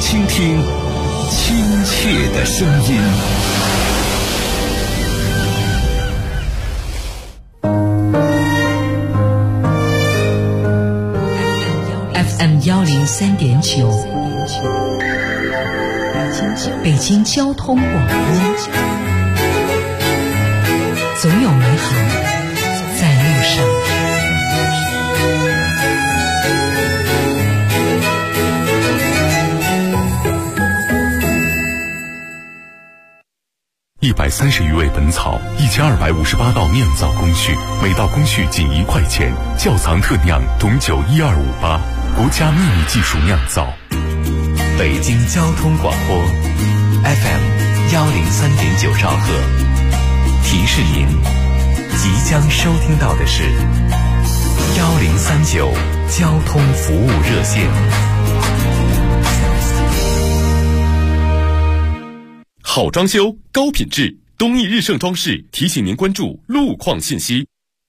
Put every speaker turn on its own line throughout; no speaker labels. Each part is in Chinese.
倾听亲切的声音。
FM 103.9，北京交通广播，总有美好在路上。
130余味本草，1258道酿造工序，每道工序仅1块钱。窖藏特酿董酒12588，国家秘密技术酿造。
北京交通广播 FM 103.9兆赫，提示您即将收听到的是1039交通服务热线。
好装修，高品质，东易日盛装饰提醒您关注路况信息。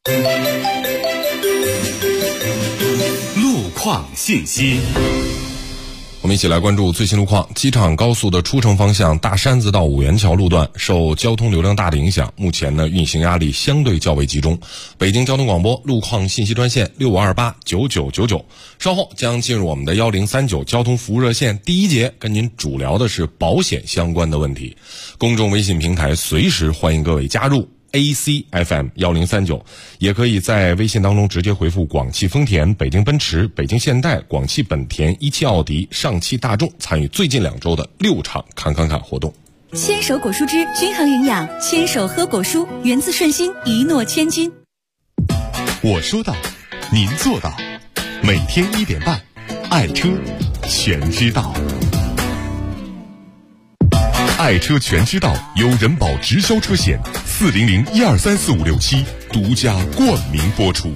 路况信息，
我们一起来关注最新路况。机场高速的出城方向大山子到五元桥路段受交通流量大的影响，目前呢运行压力相对较为集中。北京交通广播路况信息专线65289999，稍后将进入我们的1039交通服务热线第一节，跟您主聊的是保险相关的问题。公众微信平台随时欢迎各位加入。ACFM 1039，也可以在微信当中直接回复广汽丰田、北京奔驰、北京现代、广汽本田、17奥迪、上汽大众参与最近2周的6场看看看活动。
牵手果蔬汁均衡营养，牵手喝果蔬，源自顺心，一诺千金。
我说到，您做到，每天1点半，爱车全知道。爱车全知道由人保直销车险400-1234567独家冠名播出。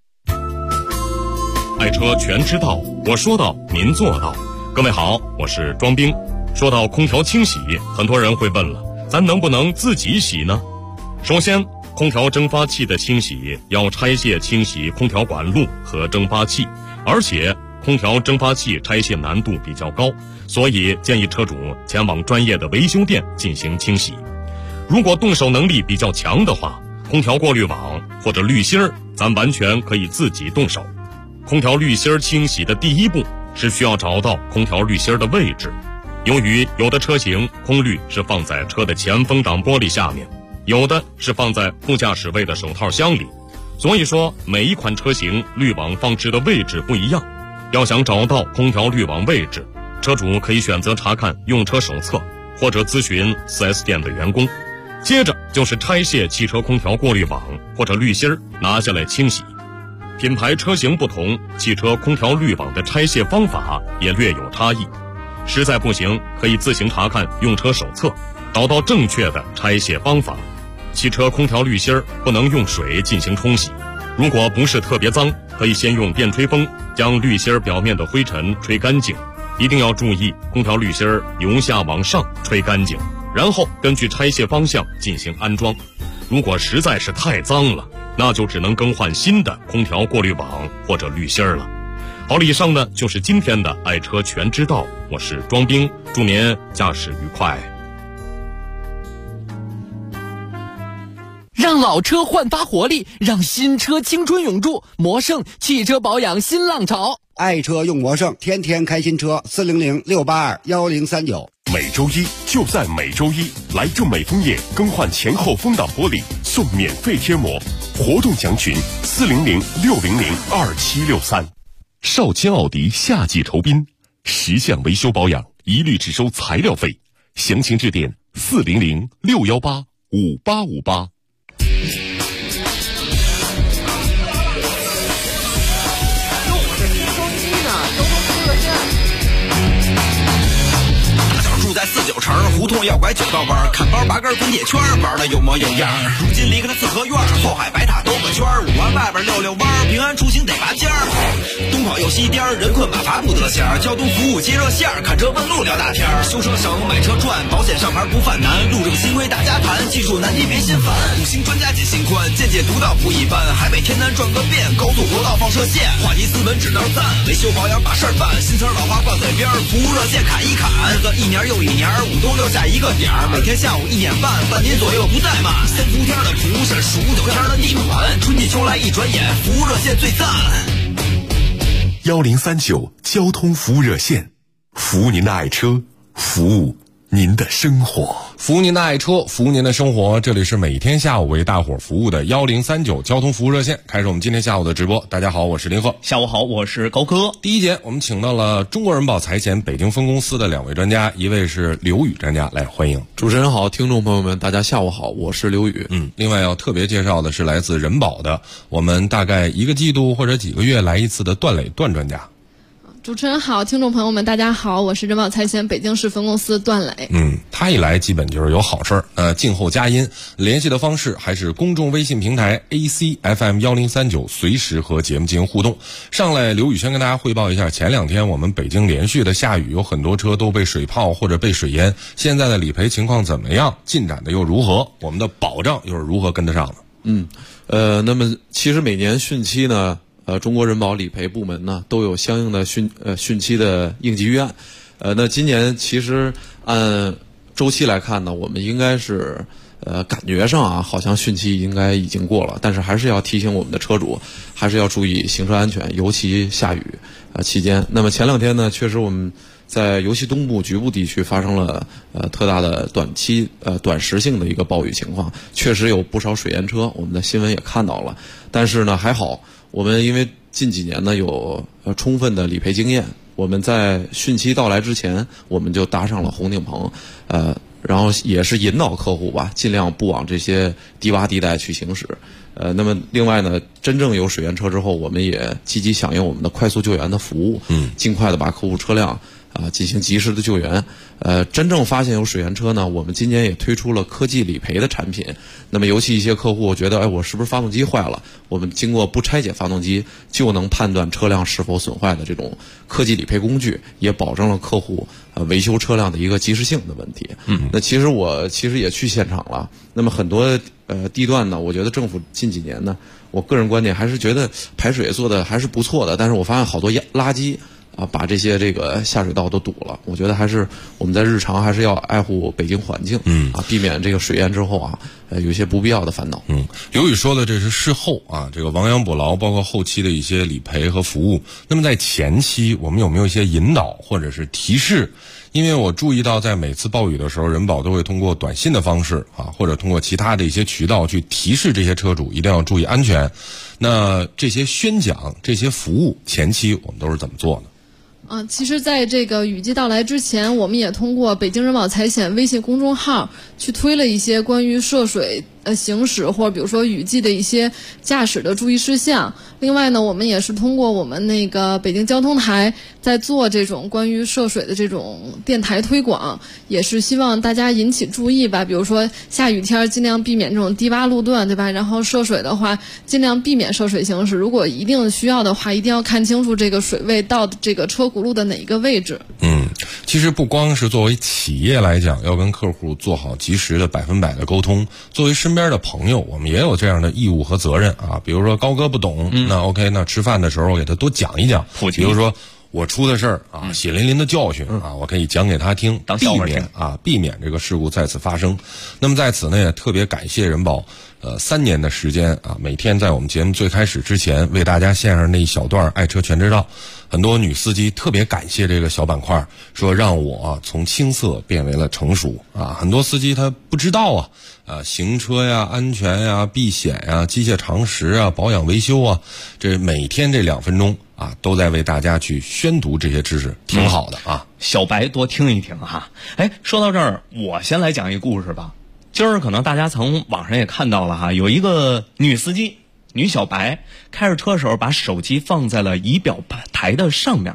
爱车全知道，我说到您做到。各位好，我是庄兵。说到空调清洗，很多人会问了，咱能不能自己洗呢？首先，空调蒸发器的清洗要拆卸清洗空调管路和蒸发器，而且空调蒸发器拆卸难度比较高，所以建议车主前往专业的维修店进行清洗。如果动手能力比较强的话，空调过滤网或者滤芯儿，咱完全可以自己动手。空调滤芯儿清洗的第一步是需要找到空调滤芯儿的位置。由于有的车型空滤是放在车的前风挡玻璃下面，有的是放在副驾驶位的手套箱里，所以说每一款车型滤网放置的位置不一样。要想找到空调滤网位置，车主可以选择查看用车手册，或者咨询 4S 店的员工。接着就是拆卸汽车空调过滤网或者滤芯儿，拿下来清洗。品牌车型不同，汽车空调滤网的拆卸方法也略有差异。实在不行，可以自行查看用车手册，找到正确的拆卸方法。汽车空调滤芯儿不能用水进行冲洗，如果不是特别脏，可以先用电吹风将滤芯儿表面的灰尘吹干净。一定要注意空调滤芯儿由下往上吹干净，然后根据拆卸方向进行安装。如果实在是太脏了，那就只能更换新的空调过滤网或者滤芯儿了。好了，以上呢就是今天的爱车全知道，我是庄兵，祝您驾驶愉快。
让老车焕发活力，让新车青春永驻。魔胜汽车保养新浪潮，
爱车用魔胜，天天开新车。400-682-1039。
每周一就在每周一，来正美枫叶更换前后风挡玻璃，送免费贴膜。活动详询400-600-2763。少卿奥迪夏季酬宾，10项维修保养一律只收材料费，详情致电400-618-5858。
住在49城湖胡同要拐9道弯，看包8根滚铁圈，玩的有模有样。如今离开了四合院，后海白塔兜个圈，5环外边溜弯，平安出行得拔尖儿。东跑又西颠，人困马乏不得闲。交通服务接热线，看车问路聊大天。修车省，买车赚，保险上牌不犯难。路政新规大家谈，技术难题别心烦。5星专家解心宽，见解独到不一般。海北天南转个遍，高速国道放射线，话题斯文只能赞。维修保养把事儿办，新词老话挂嘴边，服务热线砍一砍。日子一年又一年，5都留下一个点儿。每天下午1点半，半年左右不怠慢。3伏天的蒲是数9天的地盘，春季秋来一转眼，服务热线最赞。
1039交通服务热线，服务您的爱车，服务您的生活，
服务您的爱车，服务您的生活。这里是每天下午为大伙服务的1039交通服务热线，开始我们今天下午的直播。大家好，我是林鹤。
下午好，我是高科。
第一节我们请到了中国人保财险北京分公司的2位专家，一位是刘宇专家，来欢迎。
主持人好，听众朋友们大家下午好，我是刘宇。
另外要特别介绍的是来自人保的，我们大概1个季度或者几个月来一次的段磊段专家。
主持人好，听众朋友们大家好，我是人保财险北京市分公司段磊。
他一来基本就是有好事儿。静候佳音，联系的方式还是公众微信平台 ACFM1039，随时和节目进行互动。上来刘宇先跟大家汇报一下，前2天我们北京连续的下雨，有很多车都被水泡或者被水淹，现在的理赔情况怎么样？进展的又如何？我们的保障又是如何跟得上的？
那么其实每年汛期呢，中国人保理赔部门呢都有相应的汛期的应急预案。那今年其实按周期来看呢，我们应该是感觉上啊，好像汛期应该已经过了，但是还是要提醒我们的车主，还是要注意行车安全，尤其下雨期间。那么前2天呢，确实我们在尤其东部局部地区发生了特大的短时性的一个暴雨情况，确实有不少水淹车，我们的新闻也看到了。但是呢，还好我们因为近几年呢有充分的理赔经验，我们在汛期到来之前，我们就搭上了红顶棚，然后也是引导客户吧，尽量不往这些低洼地带去行驶。那么另外呢，真正有水淹车之后，我们也积极响应我们的快速救援的服务，尽快的把客户车辆进行及时的救援。真正发现有水淹车呢，我们今年也推出了科技理赔的产品。那么尤其一些客户觉得，我是不是发动机坏了？我们经过不拆解发动机就能判断车辆是否损坏的这种科技理赔工具，也保证了客户维修车辆的一个及时性的问题。那其实我也去现场了。那么很多地段呢，我觉得政府近几年呢，我个人观点还是觉得排水做的还是不错的，但是我发现好多垃圾把这些下水道都堵了。我觉得还是我们在日常还是要爱护北京环境，避免这个水淹之后有一些不必要的烦恼。
刘宇说的这是事后这个亡羊补牢，包括后期的一些理赔和服务。那么在前期我们有没有一些引导或者是提示？因为我注意到在每次暴雨的时候，人保都会通过短信的方式或者通过其他的一些渠道去提示这些车主一定要注意安全。那这些宣讲这些服务前期我们都是怎么做呢？
其实在这个雨季到来之前，我们也通过北京人保财险微信公众号去推了一些关于涉水行驶或者比如说雨季的一些驾驶的注意事项。另外呢，我们也是通过我们那个北京交通台在做这种关于涉水的这种电台推广，也是希望大家引起注意吧。比如说下雨天尽量避免这种低洼路段，对吧？然后涉水的话，尽量避免涉水行驶。如果一定需要的话，一定要看清楚这个水位到这个车轱辘的哪一个位置。
其实不光是作为企业来讲，要跟客户做好及时的100%的沟通，作为身边的朋友，我们也有这样的义务和责任比如说高哥不懂，那 OK， 那吃饭的时候我给他多讲一讲，比如说我出的事儿血淋淋的教训我可以讲给他听，避免这个事故再次发生。那么在此呢，也特别感谢人保3年的时间每天在我们节目最开始之前为大家献上那一小段爱车全知道。很多女司机特别感谢这个小板块，说让我从青涩变为了成熟很多司机他不知道行车呀、安全呀、避险呀、机械常识保养维修这每天这2分钟都在为大家去宣读这些知识，挺好的
小白多听一听说到这儿，我先来讲一个故事吧。今儿可能大家从网上也看到了有一个女司机，女小白开着车时候把手机放在了仪表台的上面，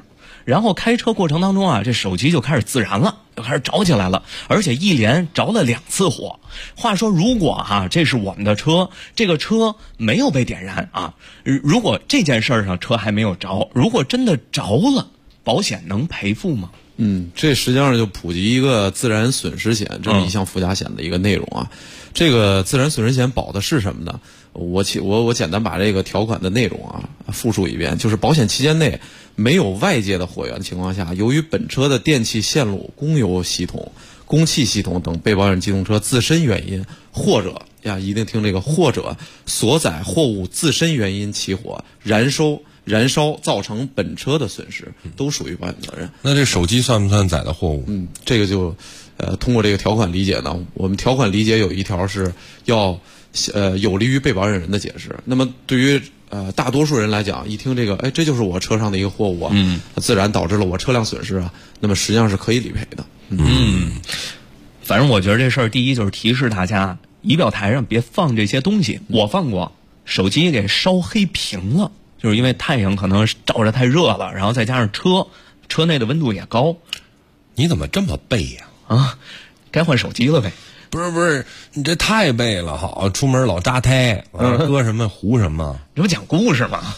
然后开车过程当中啊，这手机就开始自燃了，就开始着起来了，而且一连着了2次火。话说如果这是我们的车，这个车没有被点燃啊，如果这件事上车还没有着，如果真的着了，保险能赔付吗？
这实际上就普及一个自燃损失险这么一项附加险的一个内容啊。这个自燃损失险保的是什么呢？我简单把这个条款的内容复述一遍，就是保险期间内没有外界的火源情况下，由于本车的电气线路、供油系统、供气系统等被保险机动车自身原因，或者一定听这个或者所载货物自身原因起火、燃烧造成本车的损失，都属于保险责任。
那这手机算不算载的货物？
这个就通过这个条款理解呢，我们条款理解有一条是要有利于被保险人的解释。那么对于大多数人来讲，一听这个，这就是我车上的一个货物啊，自然导致了我车辆损失啊，那么实际上是可以理赔的。
反正我觉得这事儿，第一就是提示大家，仪表台上别放这些东西。我放过，手机给烧黑屏了，就是因为太阳可能照着太热了，然后再加上车内的温度也高。
你怎么这么背呀？
该换手机了呗。
不是，你这太背了，好，出门老扎胎，搁什么糊什么，
这不讲故事吗？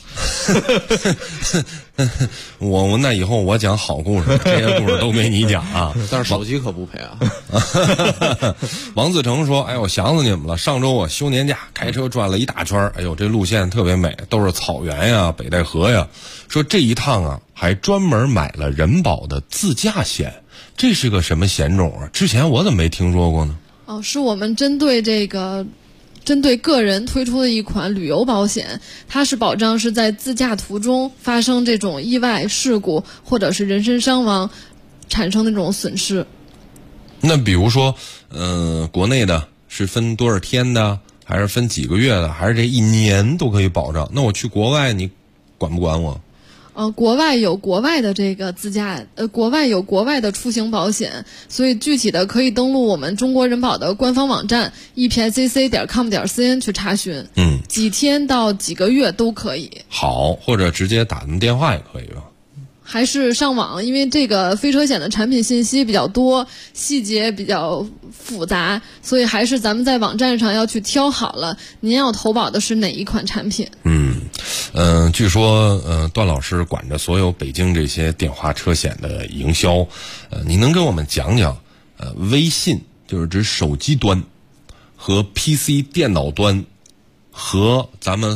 我那以后我讲好故事，这些故事都给你讲啊。
但是手机可不赔啊。
王自成说：“哎呦，想死你们了！上周我休年假，开车转了一大圈，哎呦，这路线特别美，都是草原呀、北戴河呀。说这一趟还专门买了人保的自驾险，这是个什么险种啊？之前我怎么没听说过呢？”
是我们针对个人推出的一款旅游保险，它是保障是在自驾途中发生这种意外事故或者是人身伤亡产生的这种损失。
那比如说，国内的是分多少天的，还是分几个月的，还是这一年都可以保障？那我去国外，你管不管我？
国外有国外的这个国外有国外的出行保险，所以具体的可以登录我们中国人保的官方网站 epscc.com.cn 去查询。几天到几个月都可以。
好，或者直接打咱们电话也可以吧？
还是上网，因为这个飞车险的产品信息比较多，细节比较复杂，所以还是咱们在网站上要去挑好了，您要投保的是哪一款产品。
据说段老师管着所有北京这些电话车险的营销，你能跟我们讲讲微信就是指手机端和 PC 电脑端和咱们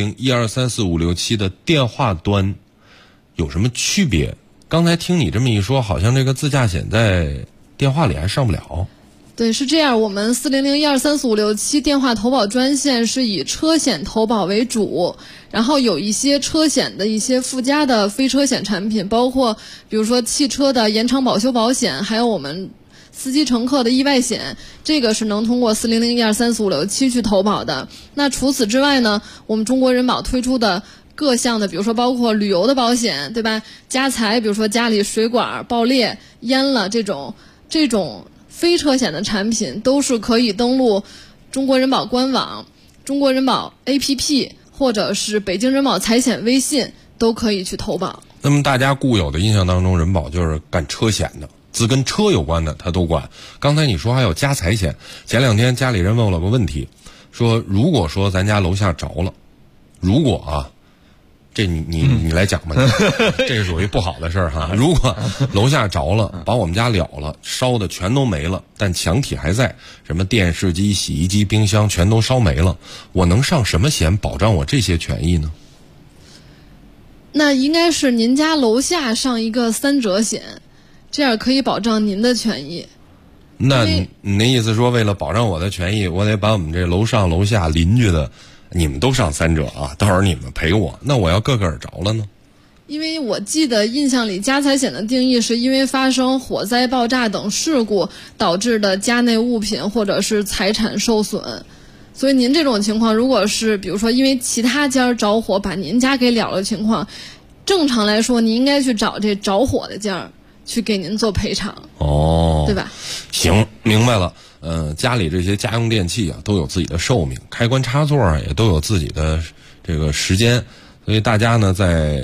400-1234567的电话端有什么区别？刚才听你这么一说，好像这个自驾险在电话里还上不了。
对，是这样，我们400-1234567电话投保专线是以车险投保为主，然后有一些车险的一些附加的非车险产品，包括比如说汽车的延长保修保险，还有我们司机乘客的意外险，这个是能通过400-1234567去投保的。那除此之外呢，我们中国人保推出的各项的，比如说包括旅游的保险，对吧？家财，比如说家里水管爆裂淹了这种非车险的产品，都是可以登录中国人保官网、中国人保 APP 或者是北京人保财险微信都可以去投保。
那么大家固有的印象当中，人保就是干车险的，只跟车有关的他都管。刚才你说还有家财险，前2天家里人问我了个问题，说如果说咱家楼下着了，如果这你来讲吧，这是属于不好的事儿哈。如果楼下着了，把我们家燎了，烧的全都没了，但墙体还在，什么电视机、洗衣机、冰箱全都烧没了，我能上什么险保障我这些权益呢？
那应该是您家楼下上一个3者险，这样可以保障您的权益。
那你那意思说，为了保障我的权益，我得把我们这楼上楼下邻居的你们都上3者啊，到时候你们赔我，那我要个个着了呢？
因为我记得印象里家财险的定义是因为发生火灾、爆炸等事故导致的家内物品或者是财产受损，所以您这种情况，如果是比如说因为其他家着火把您家给燎了情况，正常来说你应该去找这着火的家去给您做赔偿，对吧？
行，明白了。家里这些家用电器都有自己的寿命，开关插座也都有自己的这个时间，所以大家呢在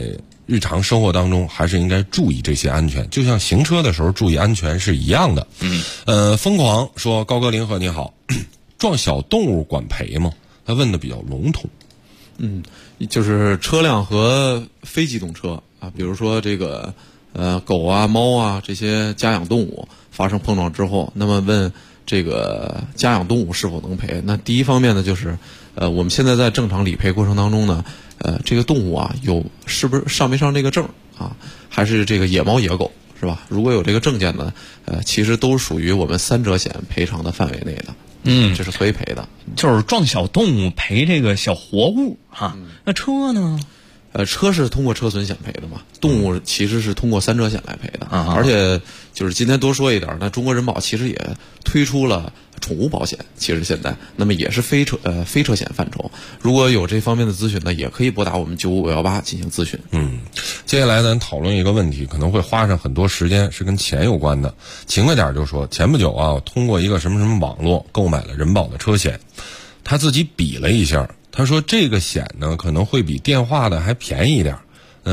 日常生活当中还是应该注意这些安全，就像行车的时候注意安全是一样的。疯狂说高哥林鹤你好，撞小动物管赔吗？他问的比较笼统。
就是车辆和非机动车啊，比如说这个狗啊、猫啊这些家养动物发生碰撞之后，那么问这个家养动物是否能赔？那第一方面呢，就是我们现在在正常理赔过程当中呢，这个动物啊是不是上没上这个证啊？还是这个野猫野狗是吧？如果有这个证件呢，其实都属于我们3者险赔偿的范围内的。这是可以赔的，
就是撞小动物赔这个小活物哈。那车呢？
车是通过车损险赔的嘛，动物其实是通过3者险来赔的。而且就是今天多说一点，那中国人保其实也推出了宠物保险，其实现在那么也是非车险范畴。如果有这方面的咨询呢，也可以拨打我们95518进行咨询。
接下来咱讨论一个问题，可能会花上很多时间，是跟钱有关的。勤快点就说，前不久啊，通过一个什么什么网络购买了人保的车险，他自己比了一下，他说这个险呢可能会比电话的还便宜一点，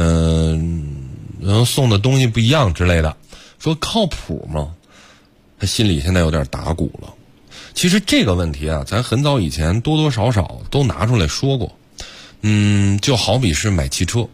送的东西不一样之类的，说靠谱吗？他心里现在有点打鼓了。其实这个问题啊，咱很早以前多多少少都拿出来说过。就好比是买汽车，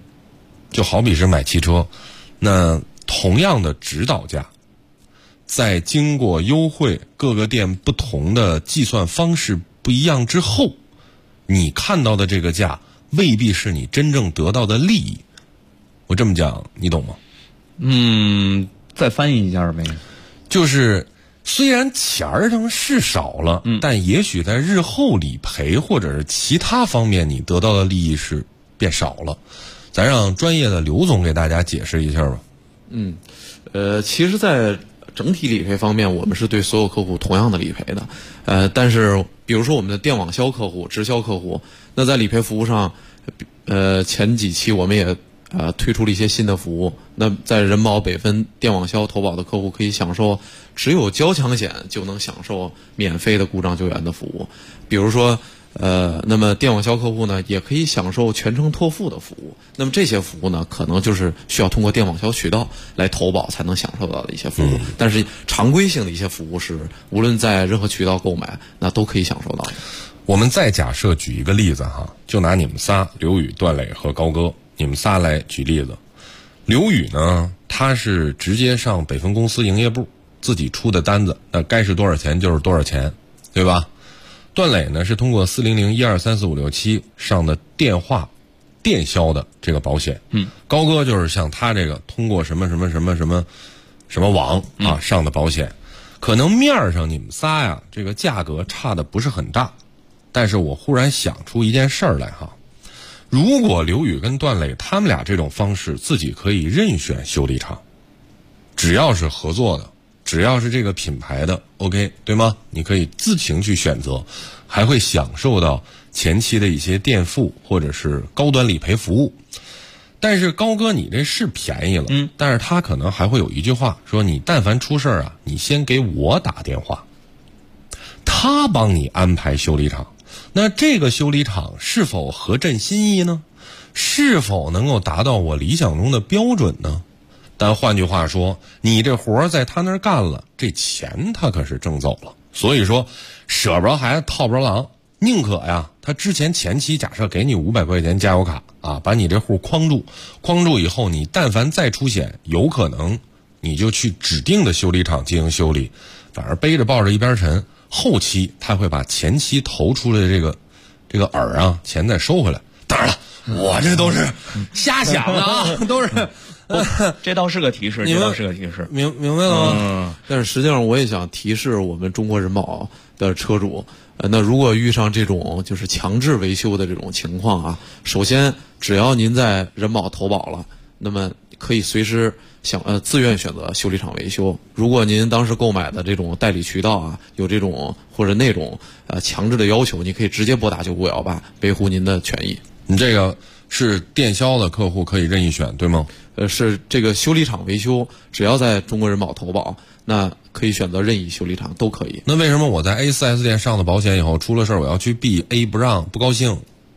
那同样的指导价，在经过优惠，各个店不同的计算方式不一样之后，你看到的这个价未必是你真正得到的利益。我这么讲你懂吗？
再翻译一下呗。
就是虽然钱儿上是少了，但也许在日后理赔或者是其他方面你得到的利益是变少了。咱让专业的刘总给大家解释一下吧。
其实在整体理赔方面，我们是对所有客户同样的理赔的。但是比如说我们的电网销客户、直销客户，那在理赔服务上，前几期我们也推出了一些新的服务。那在人保北分电网销投保的客户可以享受只有交强险就能享受免费的故障救援的服务。比如说那么电网销客户呢也可以享受全程托付的服务。那么这些服务呢可能就是需要通过电网销渠道来投保才能享受到的一些服务。但是常规性的一些服务是无论在任何渠道购买那都可以享受到的。
我们再假设举一个例子哈，就拿你们仨刘宇、段磊和高哥，你们仨来举例子。刘宇呢，他是直接上北分公司营业部自己出的单子，那该是多少钱就是多少钱，对吧？段磊呢是通过400-1234567上的电话电销的这个保险。高哥就是像他这个通过什么网啊上的保险。可能面上你们仨呀这个价格差的不是很大，但是我忽然想出一件事儿来哈。如果刘宇跟段磊他们俩这种方式自己可以任选修理厂，只要是合作的，只要是这个品牌的 OK 对吗？你可以自行去选择，还会享受到前期的一些垫付或者是高端理赔服务。但是高哥你这是便宜了，但是他可能还会有一句话说，你但凡出事啊，你先给我打电话，他帮你安排修理厂。那这个修理厂是否合朕心意呢？是否能够达到我理想中的标准呢？但换句话说，你这活在他那儿干了，这钱他可是挣走了。所以说舍不着孩子套不着狼，宁可呀他之前前期假设给你500块钱加油卡啊，把你这户框住以后，你但凡再出险，有可能你就去指定的修理厂进行修理，反而背着抱着一边沉。后期他会把前期投出来的这个饵啊钱再收回来。当然了，我这都是瞎想的啊，都是
这倒是个提示，
明白了吗？
但是实际上我也想提示我们中国人保的车主，那如果遇上这种就是强制维修的这种情况啊，首先只要您在人保投保了，那么可以随时自愿选择修理厂维修。如果您当时购买的这种代理渠道啊有这种或者那种强制的要求，你可以直接拨打9518维护您的权益。
你这个是电销的客户可以任意选对吗？
是这个修理厂维修，只要在中国人保投保，那可以选择任意修理厂都可以。
那为什么我在 A4S 店上了保险以后出了事儿，我要去 B，A 不让不高兴？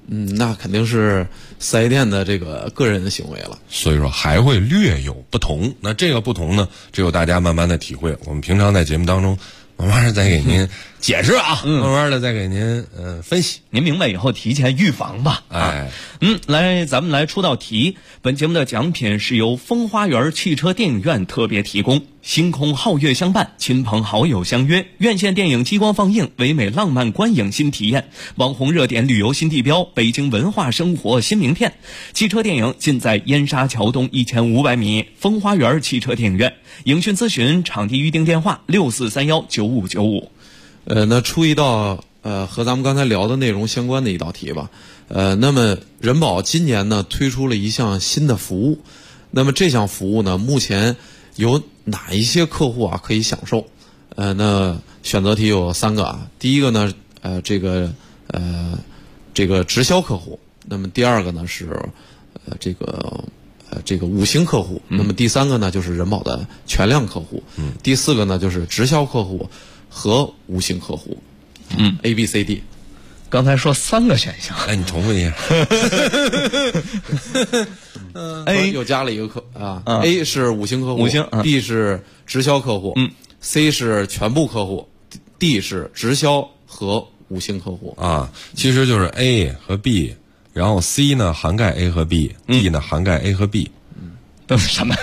那肯定是四 S 店的这个个人的行为了。
所以说还会略有不同。那这个不同呢，只有大家慢慢的体会。我们平常在节目当中慢慢的再给您解释啊，慢慢的再给您分析。
您明白以后提前预防吧。来，咱们来出道题。本节目的奖品是由风花园汽车电影院特别提供，星空皓月相伴，亲朋好友相约，院线电影激光放映，唯美浪漫观影新体验，网红热点旅游新地标，北京文化生活新名片。汽车电影尽在燕莎桥东1500米风花园汽车电影院。影讯咨询场地预订电话64319595。
那出一道和咱们刚才聊的内容相关的一道题吧。那么人保今年呢推出了一项新的服务，那么这项服务呢目前有哪一些客户可以享受？那选择题有3个啊。第一个呢这个直销客户，那么第2个呢是这个5星客户，那么第3个呢就是人保的全量客户，第4个呢就是直销客户和5星客户。A B C D。
刚才说3个选项，
你重复一下。
A 又加了一个A 是5星客户，
星
B 是直销客户，C 是全部客户，D 是直销和5星客户
啊。其实就是 A 和 B， 然后 C 呢涵盖 A 和 B，D 呢涵盖 A 和 B。
都是什么？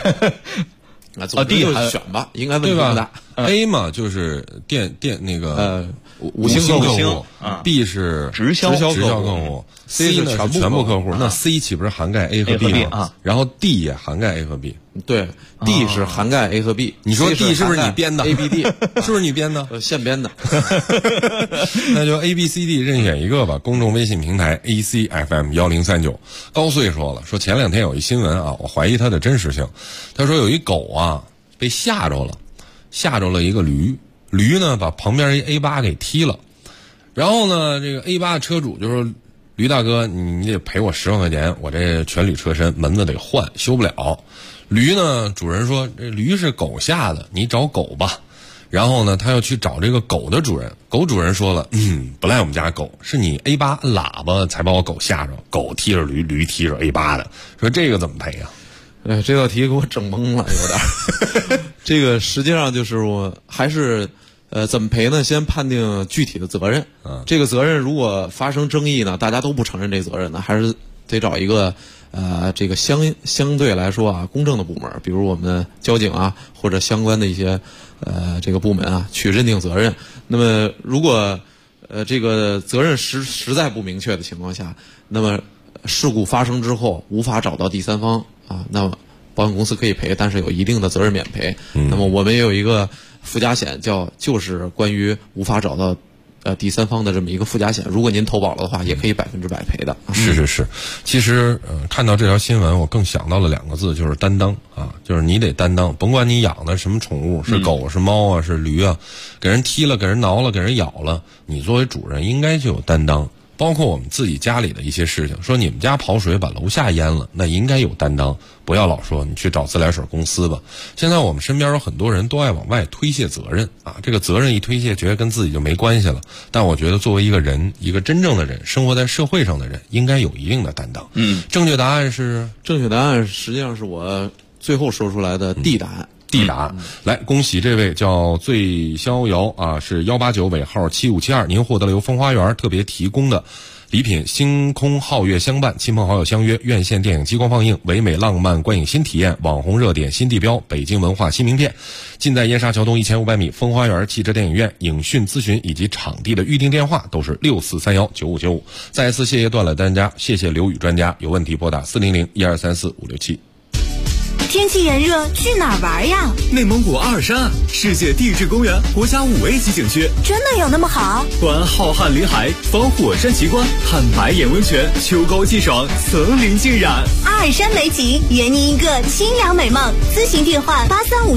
D 就选吧，应该问题不大。
A 嘛就是电那个
5星客户
，B 是
直销
客户，C 呢是全部客户。那 C 岂不是涵盖 A 和 B 吗？然后 D 也涵盖 A 和 B。
对，D 是涵盖 A 和 B。
你说 D 是不是你编的
？A B D
是不是你编的？
现编的。
那就 A B C D 任选一个吧。公众微信平台 ACFM1039。高穗说了，说前2天有一新闻啊，我怀疑它的真实性。他说有一狗啊被吓着了一个驴呢把旁边一 A8 给踢了，然后呢这个 A8 的车主就说，驴大哥你得赔我10万块钱，我这全铝车身门子得换，修不了。驴呢主人说这驴是狗吓的，你找狗吧。然后呢他要去找这个狗的主人，狗主人说了，不赖我们家狗，是你 A8 按喇叭才把我狗吓着，狗踢着驴，驴踢着 A8 的，说这个怎么赔啊？
这道题给我整懵了，有点。这个实际上就是我还是怎么赔呢？先判定具体的责任。这个责任如果发生争议呢，大家都不承认这责任呢，还是得找一个这个相对来说公正的部门，比如我们交警或者相关的一些这个部门去认定责任。那么如果这个责任实在不明确的情况下，那么事故发生之后无法找到第三方那么保险公司可以赔，但是有一定的责任免赔。那么我们也有一个附加险，就是关于无法找到第三方的这么一个附加险，如果您投保了的话，也可以100%赔的。
是。其实看到这条新闻，我更想到了2个字，就是担当就是你得担当，甭管你养的什么宠物，是狗是猫是驴给人踢了，给人挠了，给人咬了，你作为主人应该就有担当。包括我们自己家里的一些事情，说你们家跑水把楼下淹了，那应该有担当，不要老说你去找自来水公司吧。现在我们身边有很多人都爱往外推卸责任这个责任一推卸，觉得跟自己就没关系了。但我觉得作为一个人，一个真正的人，生活在社会上的人，应该有一定的担当。正确答案是？
正确答案实际上是我最后说出来的 D 答案。
D 答，来恭喜这位叫醉逍遥是189尾号7572，您获得了由风花园特别提供的礼品星空皓月相伴，亲朋好友相约，院线电影激光放映，唯美浪漫观影新体验，网红热点新地标，北京文化新名片，尽在燕莎桥东1500米风花园汽车电影院。影讯咨询以及场地的预订电话都是64319595。再一次谢谢段了专家，谢谢刘宇专家，有问题拨打400-1234-567。
天气炎热，去哪儿玩呀？
内蒙古阿尔山，世界地质公园国家5A 级景区，
真的有那么好？
观浩瀚林海，访火山奇观，看白眼温泉，秋高气爽，层林尽染。
阿尔山美景，圆您一个清凉美梦。咨询电话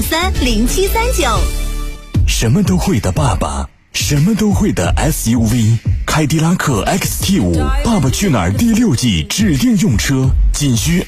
83530739。
什么都会的爸爸，什么都会的 SUV， 凯迪拉克 XT5 爸爸去哪儿第6季指定用车，仅需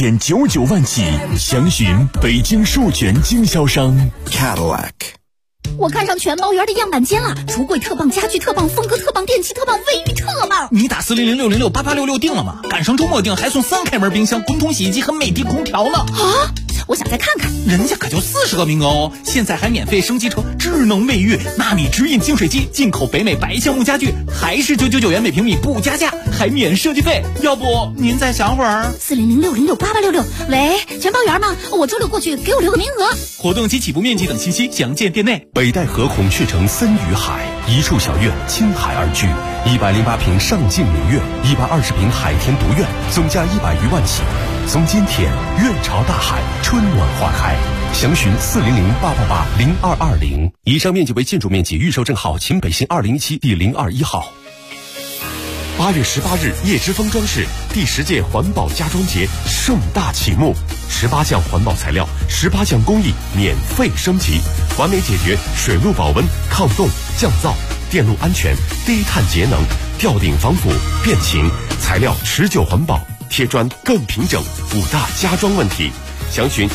29.99万起，详询北京授权经销商 Cadillac。
我看上全包园的样板间了，橱柜特棒，家具特棒，风格特棒，电器特棒，卫浴特棒。
你打400-606-8866订了吗？赶上周末订还送3开门冰箱、滚筒洗衣机和美的空调呢。
啊！我想再看看，
人家可就40个名额哦！现在还免费升级成智能卫浴、纳米直饮净水机，进口北美白橡木家具，还是999元每平米不加价，还免设计费。要不您再想会儿
？400-606-8866。喂，全包园吗？我周六过去，给我留个名额。
活动及起步面积等信息详见店内。
北戴河孔雀城森与海，一处小院倾海而居，108平上镜明月，120平海天独院，总价100余万起。从今天，院朝大海，春暖花开。详询400-888-0220。以上面积为建筑面积，预售证号秦北新207第021号。8月18日，叶之峰装饰第10届环保家装节盛大启幕，18项环保材料，18项工艺免费升级，完美解决水路保温、抗冻、降噪、电路安全、低碳节能、吊顶防腐、变形，材料持久环保，贴砖更平整，5大家装问题。详询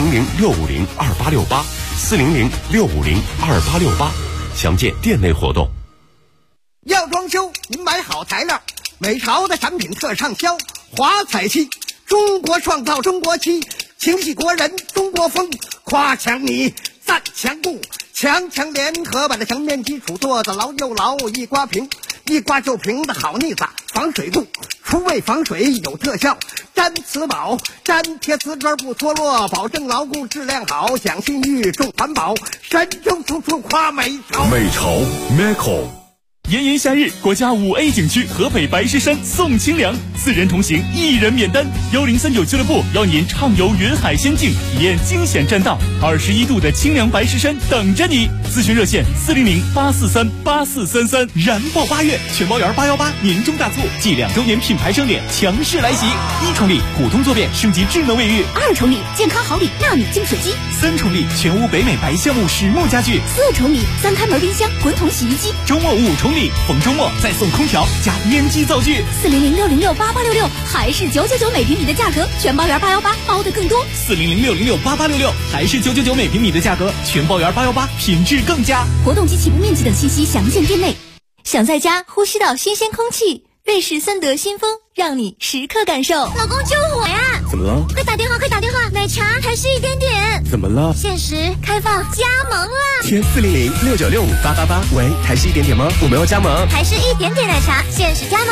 400-650-2868，400-650-2868，详见店内活动。
要装修，您买好材料，美潮的产品特畅销。华彩漆，中国创造中国漆，情系国人中国风。夸墙你，赞墙布，强联合把这墙面基础做得牢又牢，一刮平，一刮就平的好腻子，防水度，除味防水有特效。粘瓷宝，粘贴瓷砖不脱落，保证牢固质量好，讲信誉重环保，神州处处夸美潮。
美潮 Meco。
炎炎夏日，国家5A 景区河北白石山送清凉，4人同行1人免单。1039俱乐部邀您畅游云海仙境，体验惊险栈道，21度的清凉白石山等着你。咨询热线400-843-8433。燃爆8月，全包园818年终大促，继2周年品牌盛典强势来袭。1重礼普通坐便升级智能卫浴
，2重礼健康好礼纳米净水机
，3重礼全屋北美白橡木实木家具
，4重礼3开门冰箱、滚筒洗衣机。
周末5重礼。逢周末再送空调加烟机灶具
，400-606-8866，还是999每平米的价格，全包园818包的更多。
400-606-8866，还是999每平米的价格，全包园818品质更佳。
活动及起步面积等信息详见店内。想在家呼吸到新鲜空气，瑞士森德新风让你时刻感受。
老公救我呀！
怎么了？
快打电话，快打电话！奶茶还是一点点。
怎么了？
限时开放加盟了。
填400-696-5888。喂，还是一点点吗？我们要加盟。
还是一点点奶茶，限时加盟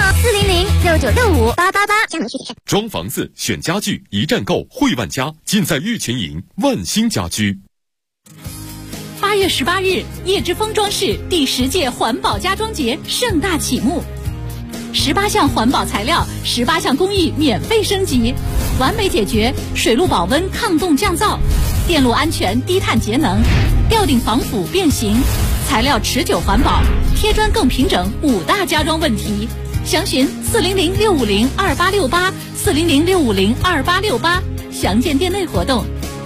400-6965-888。加盟据点。
装房子选家具，一站购汇万家，尽在玉泉营万兴家居。
8月18日，叶之峰装饰第10届环保家装节盛大启幕，18项环保材料，18项工艺免费升级，完美解决水路保温、抗冻降噪、电路安全、低碳节能、吊顶防腐变形，材料持久环保，贴砖更平整，5大家装问题。详询400-650-2868，400-650-2868，详见店内活动。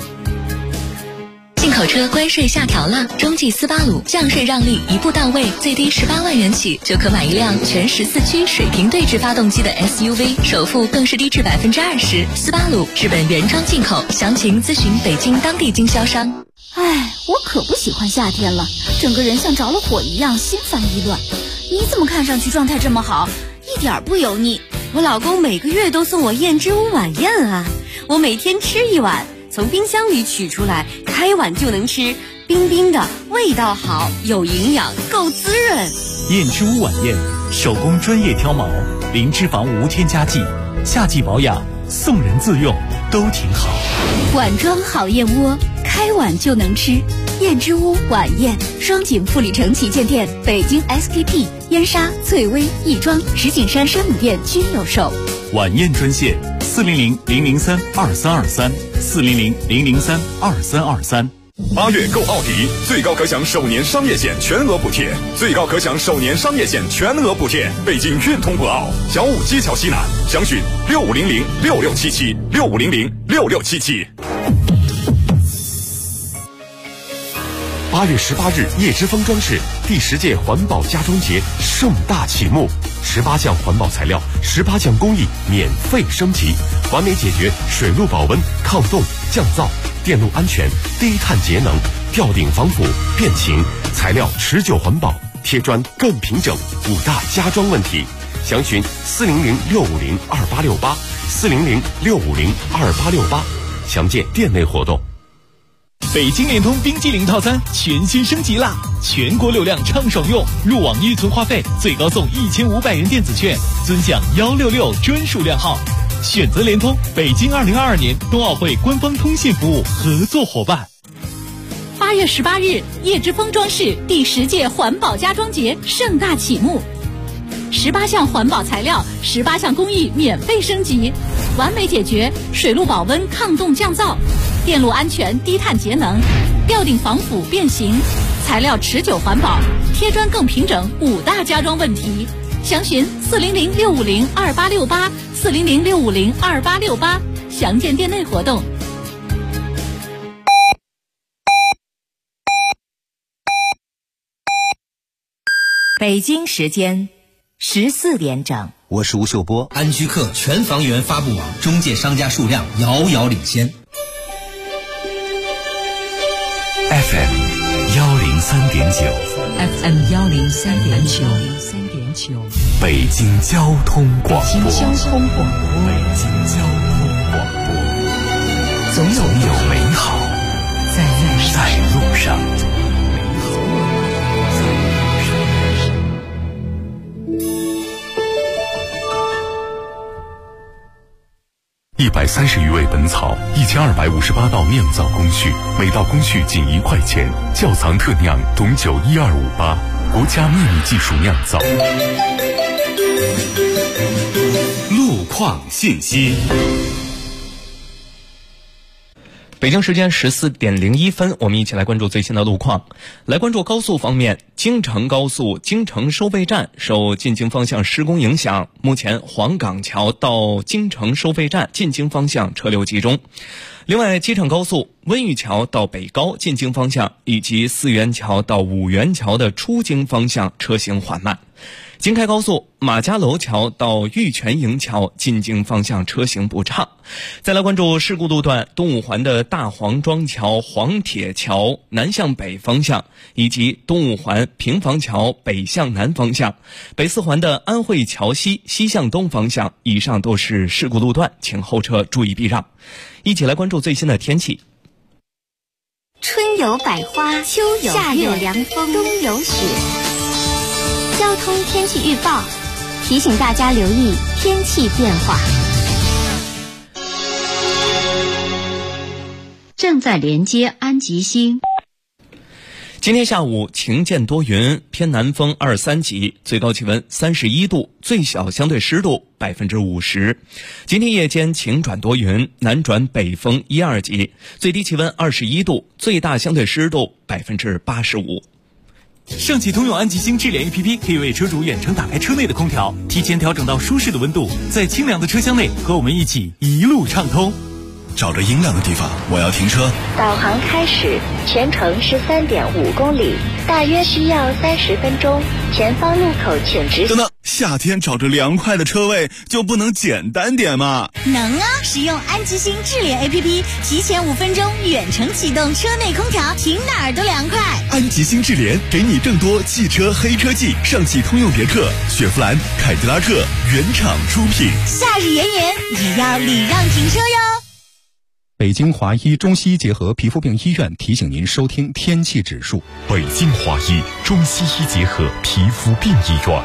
进口车关税下调了，中际斯巴鲁降税让利一步到位，最低18万元起就可买一辆全14驱水平对置发动机的 SUV， 首付更是低至20%。斯巴鲁日本原装进口，详情咨询北京当地经销商。
哎，我可不喜欢夏天了，整个人像着了火一样，心烦意乱。你怎么看上去状态这么好，一点不油腻？
我老公每个月都送我燕之屋晚宴啊，我每天吃一碗，从冰箱里取出来，开碗就能吃，冰冰的，味道好，有营养，够滋润。
燕之屋晚宴，手工专业挑毛，零脂肪无添加剂，夏季保养，送人自用都挺好。
碗装好燕窝，开碗就能吃。燕之屋晚宴，双井富里城旗舰店、北京 SKP、燕莎、翠微、亦庄、石景山山姆店均有售。
晚宴专线400-003-2323，400-003-2323。
8月购奥迪，最高可享首年商业险全额补贴，最高可享首年商业险全额补贴。北京运通博奥，小武基桥西南，详询6500-6677，6500-6677。
8月18日，叶之峰装饰第10届环保家装节盛大启幕，18项环保材料，18项工艺免费升级，完美解决水路保温、抗冻、降噪、电路安全、低碳节能、 吊顶防腐变形，材料持久环保，贴砖更平整，5大家装问题。详询400-650-2868，400-650-2868，详见店内活动。
北京联通冰激凌套餐全新升级啦！全国流量畅爽用，入网预存话费最高送1500元电子券，尊享166专属靓号。选择联通，北京2022年冬奥会官方通信服务合作伙伴。
8月18日，叶之峰装饰第10届环保家装节盛大启幕，18项环保材料，18项工艺免费升级，完美解决水路保温抗冻降噪、电路安全低碳节能、吊顶防腐变形、材料持久环保、贴砖更平整5大家装问题。详询400-650-2868，400-650-2868，详见店内活动。
北京时间14点整，
我是吴秀波。安居客全房源发布网中介商家数量遥遥领先。
FM 103.9
FM 103.9，
北京交通广播。总有美好在路上。130余味本草，1258道酿造工序，每道工序仅1块钱。窖藏特酿董酒12588，国家秘密技术酿造。
路况信息。
北京时间14点01分，我们一起来关注最新的路况。来关注高速方面，京承高速京承收费站受进京方向施工影响，目前黄岗桥到京承收费站进京方向车流集中。另外，机场高速温榆桥到北高进京方向以及泗源桥到五原桥的出京方向车行缓慢。京开高速马家楼桥到玉泉营桥进京方向车行不畅。再来关注事故路段，东五环的大黄庄桥黄铁桥南向北方向，以及东五环平房桥北向南方向，北四环的安慧桥西西向东方向，以上都是事故路段，请后车注意避让。一起来关注最新的天气。
春有百花，秋有夏有凉风，冬有雪。交通天气预报提醒大家留意天气变化。
正在连接安吉星。
今天下午晴间多云，偏南风2-3级，最高气温31度，最小相对湿度50%。今天夜间晴转多云，南转北风1-2级，最低气温21度，最大相对湿度85%。
上汽通用安吉星智联 APP 可以为车主远程打开车内的空调，提前调整到舒适的温度，在清凉的车厢内和我们一起一路畅通。
找着阴凉的地方，我要停车。
导航开始，全程13.5公里，大约需要30分钟。前方路口请直行。
等等，夏天找着凉快的车位就不能简单点吗？
能啊！使用安吉星智联 APP， 提前5分钟远程启动车内空调，停哪儿都凉快。
安吉星智联给你更多汽车黑科技，上汽通用别克、雪佛兰、凯迪拉克原厂出品。
夏日炎炎，也要礼让停车哟。
北京华医中西医结合皮肤病医院提醒您收听天气指数。
北京华医中西医结合皮肤病医院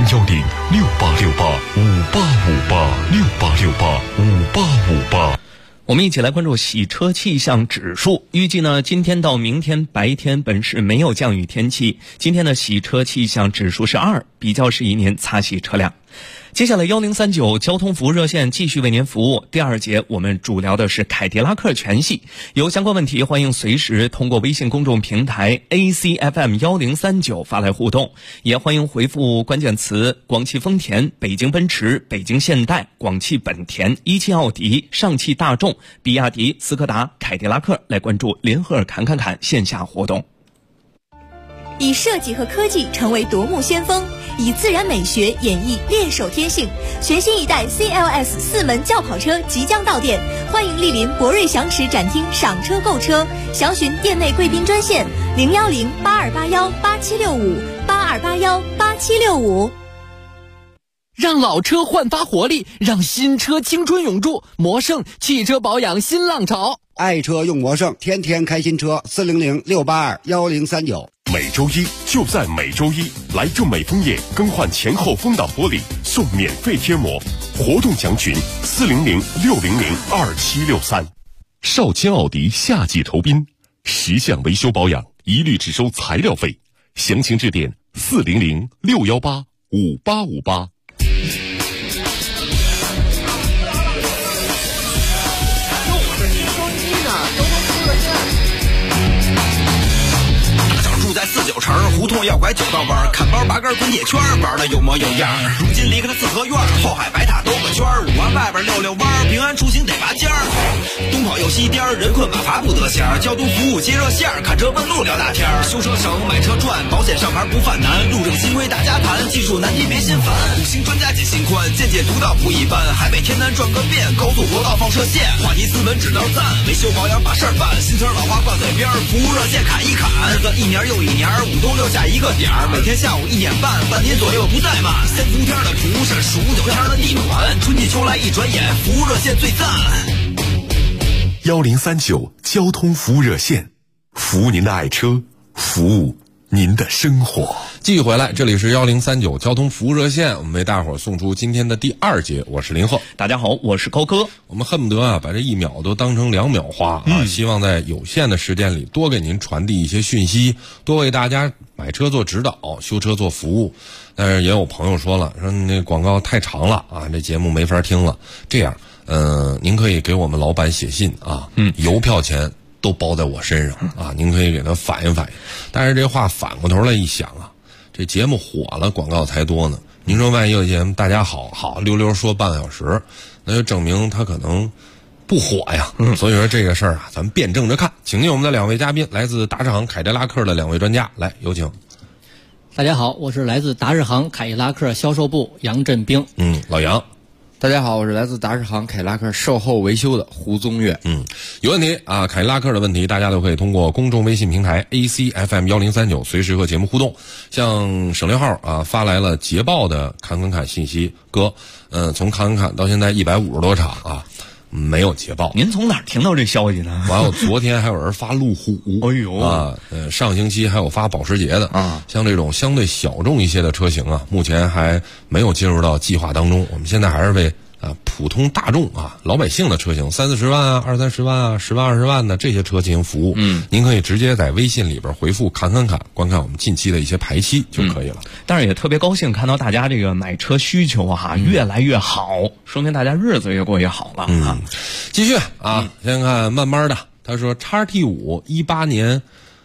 ，010-6868-5858，6858-5858。
我们一起来关注洗车气象指数。预计呢，今天到明天白天本市没有降雨天气。今天的洗车气象指数是2，比较适宜您擦洗车辆。接下来1039交通服务热线继续为您服务。第2节我们主聊的是凯迪拉克全系，有相关问题欢迎随时通过微信公众平台 ACFM1039 发来互动，也欢迎回复关键词广汽丰田、北京奔驰、北京现代、广汽本田、17奥迪、上汽大众、比亚迪、斯柯达、凯迪拉克来关注联合尔侃侃侃线下活动。
以设计和科技成为夺目先锋，以自然美学演绎猎手天性。全新一代 CLS 4门轿跑车即将到店，欢迎莅临博瑞祥驰展厅赏车购车，详询店内贵宾专线010-8281-8765，8281-8765。
让老车焕发活力，让新车青春永驻。魔盛汽车保养新浪潮，
爱车用魔盛，天天开新车。400-682-1039。
每周一就在每周一，来正美枫叶更换前后风挡玻璃送免费贴膜，活动详询400-600-2763。少卿奥迪夏季酬宾，10项维修保养一律只收材料费，详情致电400-618-5858。
住在49城，胡同要拐9道弯，看包拔根滚铁圈，玩的有模有样。如今离开了四合院，后海白塔兜个圈，5环外边溜弯，平安出行得拔尖儿。东跑又西颠，人困马乏不得闲，交通服务接热线，看车问路聊大天。修车省，买车赚，保险上牌不犯难，路政新规大家谈，技术难题别心烦。5星专家解心宽，见解独到不一般，海北天南转个遍，高速国道放射线，话题斯文指导赞，维修保养把事儿办，新车老花挂嘴边，服务热线砍一砍，日子一年又一年，5都6下一个点儿，每天下午1点半，半年左右不怠慢。3伏天的蒲扇，数9天的地暖，春季秋来一转眼，服务热线最赞。
1039交通服务热线，服务您的爱车，服务您的生活。
继续回来，这里是1039交通服务热线，我们为大伙儿送出今天的第2节，我是林鹤。
大家好，我是高哥。
我们恨不得把这1秒都当成2秒花啊！希望在有限的时间里多给您传递一些讯息，多为大家买车做指导，修车做服务。但是也有朋友说了，说那广告太长了啊，这节目没法听了。这样，您可以给我们老板写信啊，邮票钱都包在我身上啊，您可以给他反映反映。但是这话反过头来一想啊，这节目火了，广告才多呢。您说万一有节目大家好溜溜说半个小时，那就证明他可能不火呀。所以说这个事儿啊，咱们辩证着看。请进我们的2位嘉宾，来自达世行凯迪拉克的2位专家，来有请。
大家好，我是来自达世行凯迪拉克销售部杨振兵。
老杨。
大家好，我是来自达世行凯迪拉克售后维修的胡宗岳。
有问题啊，凯迪拉克的问题，大家都可以通过公众微信平台 ACFM1039随时和节目互动。像省略号啊发来了捷豹的侃信息，哥，从侃到现在150多场啊，没有捷豹。
您从哪儿听到这消息呢？
完了，昨天还有人发路虎，
哎呦
啊，上星期还有发保时捷的啊。像这种相对小众一些的车型啊，目前还没有进入到计划当中。我们现在还是为普通大众啊老百姓的车型，30-40万啊，20-30万啊，10万20万的这些车进行服务。您可以直接在微信里边回复侃，观看我们近期的一些排期就可以了。
但是也特别高兴看到大家这个买车需求啊越来越好，说明大家日子越过越好了啊。
继续啊，先看慢慢的，他说 XT5 18年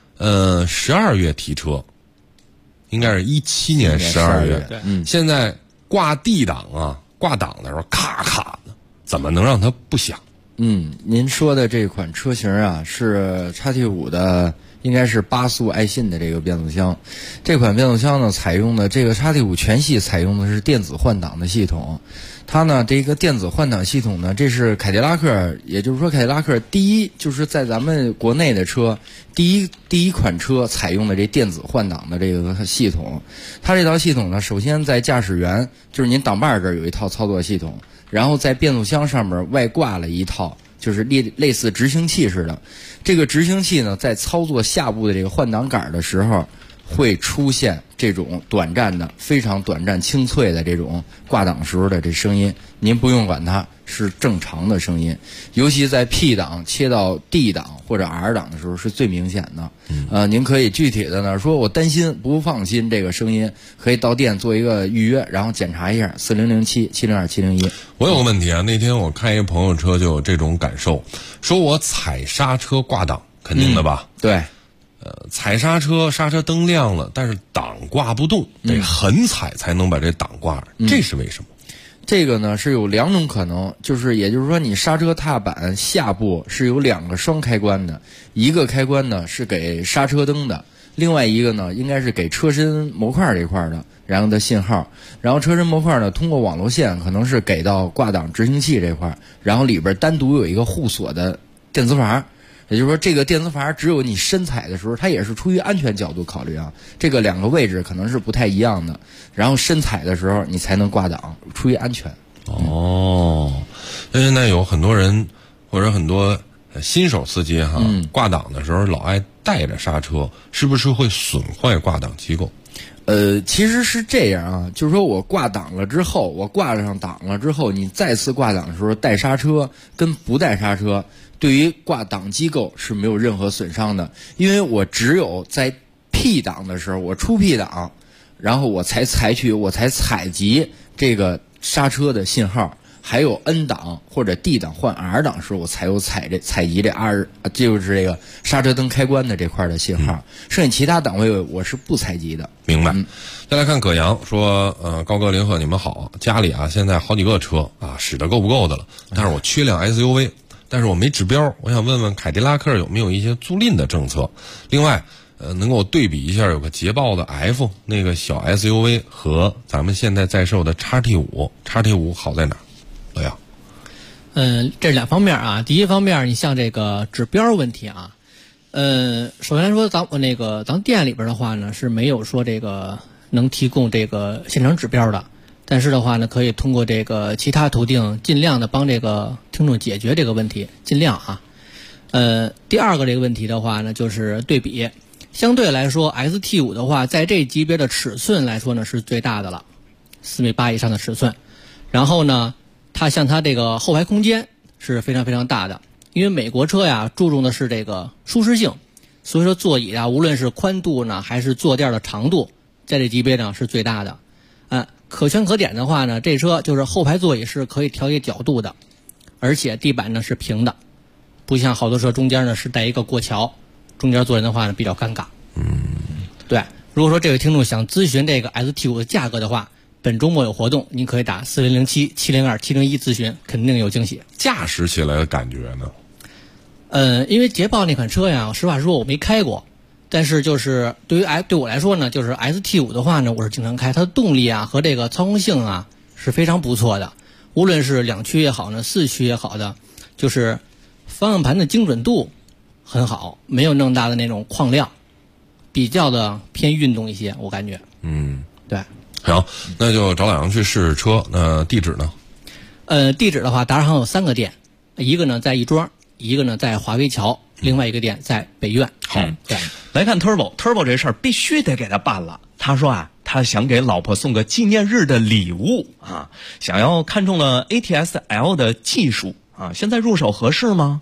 12月提车，应该是17年12月。现在挂 D 档啊，挂档的时候咔咔的，怎么能让它不响？
您说的这款车型啊，是 XT5 的，应该是8速爱信的这个变速箱。这款变速箱呢，采用的这个 XT5 全系采用的是电子换挡的系统。它呢，这个电子换挡系统呢，这是凯迪拉克，也就是说凯迪拉克就是在咱们国内的车第一款车采用的这电子换挡的这个系统。它这套系统呢，首先在驾驶员，就是您挡把这儿有一套操作系统，然后在变速箱上面外挂了一套，就是类似执行器似的。这个执行器呢，在操作下部的这个换挡杆的时候，会出现这种非常短暂清脆的这种挂档时候的这声音，您不用管它，是正常的声音。尤其在 P 档切到 D 档或者 R 档的时候是最明显的。您可以具体的呢说我担心不放心这个声音，可以到店做一个预约，然后检查一下4007-702-701。
我有个问题啊，那天我开一个朋友车就有这种感受，说我踩刹车挂档，肯定的吧？
对。
踩刹车，刹车灯亮了，但是档挂不动，得狠踩才能把这档挂上，这是为什么？
这个呢是有2种可能，也就是说你刹车踏板下部是有2个双开关的，一个开关呢是给刹车灯的， 另外一个呢，应该是给车身模块这块的，然后的信号，然后车身模块呢，通过网络线可能是给到挂档执行器这块，然后里边单独有一个互锁的电磁阀。也就是说，这个电磁阀只有你深踩的时候，它也是出于安全角度考虑啊，这个两个位置可能是不太一样的。然后深踩的时候，你才能挂档，出于安全。
哦，现在有很多人或者很多新手司机哈，挂档的时候老爱带着刹车，是不是会损坏挂档机构？
其实是这样啊，就是说我挂档了之后，我挂上档了之后，你再次挂档的时候带刹车跟不带刹车，对于挂档机构是没有任何损伤的，因为我只有在 P 档的时候，我出 P 档，然后我才采集这个刹车的信号，还有 N 档或者 D 档换 R 档时候，我才有采集这 R， 就是这个刹车灯开关的这块的信号，剩下其他档位我是不采集的。
明白。再来看葛阳说，高哥林鹤你们好，家里啊现在好几个车啊，使得够不够的了，但是我缺辆 SUV， 但是我没指标，我想问问凯迪拉克有没有一些租赁的政策？另外，能给我对比一下，有个捷豹的 F 那个小 SUV 和咱们现在在售的 XT5 好在哪？对呀。
这两方面啊，第一方面，你像这个指标问题啊，首先说咱店里边的话呢是没有说这个能提供这个现成指标的，但是的话呢，可以通过这个其他途径尽量的帮这个听众解决这个问题，尽量啊。第二个这个问题的话呢，就是对比，相对来说 ST5 的话，在这级别的尺寸来说呢是最大的了，4.8米以上的尺寸，然后呢。它像它这个后排空间是非常非常大的，因为美国车呀注重的是这个舒适性，所以说座椅啊无论是宽度呢还是坐垫的长度，在这级别呢是最大的。可圈可点的话呢，这车就是后排座椅是可以调节角度的，而且地板呢是平的，不像好多车中间呢是带一个过桥，中间坐人的话呢比较尴尬。对，如果说这位听众想咨询这个 ST5 的价格的话。本周末有活动，您可以打4007-702-701咨询，肯定有惊喜。
驾驶起来的感觉呢？
因为捷豹那款车呀，实话说我没开过，但是就是对我来说呢，就是 ST5 的话呢，我是经常开，它的动力啊和这个操控性啊是非常不错的，无论是2驱也好呢，4驱也好的，就是方向盘的精准度很好，没有那么大的那种框量，比较的偏运动一些，我感觉。对。
行，那就找老杨去试试车。地址呢？
地址的话，达尔行有3个店，一个呢在亦庄，一个呢在华威桥，另外一个店在北苑。
好，对，来看 Turbo 这事儿必须得给他办了。他说啊，他想给老婆送个纪念日的礼物啊，想要看中了 ATS-L 的技术啊，现在入手合适吗？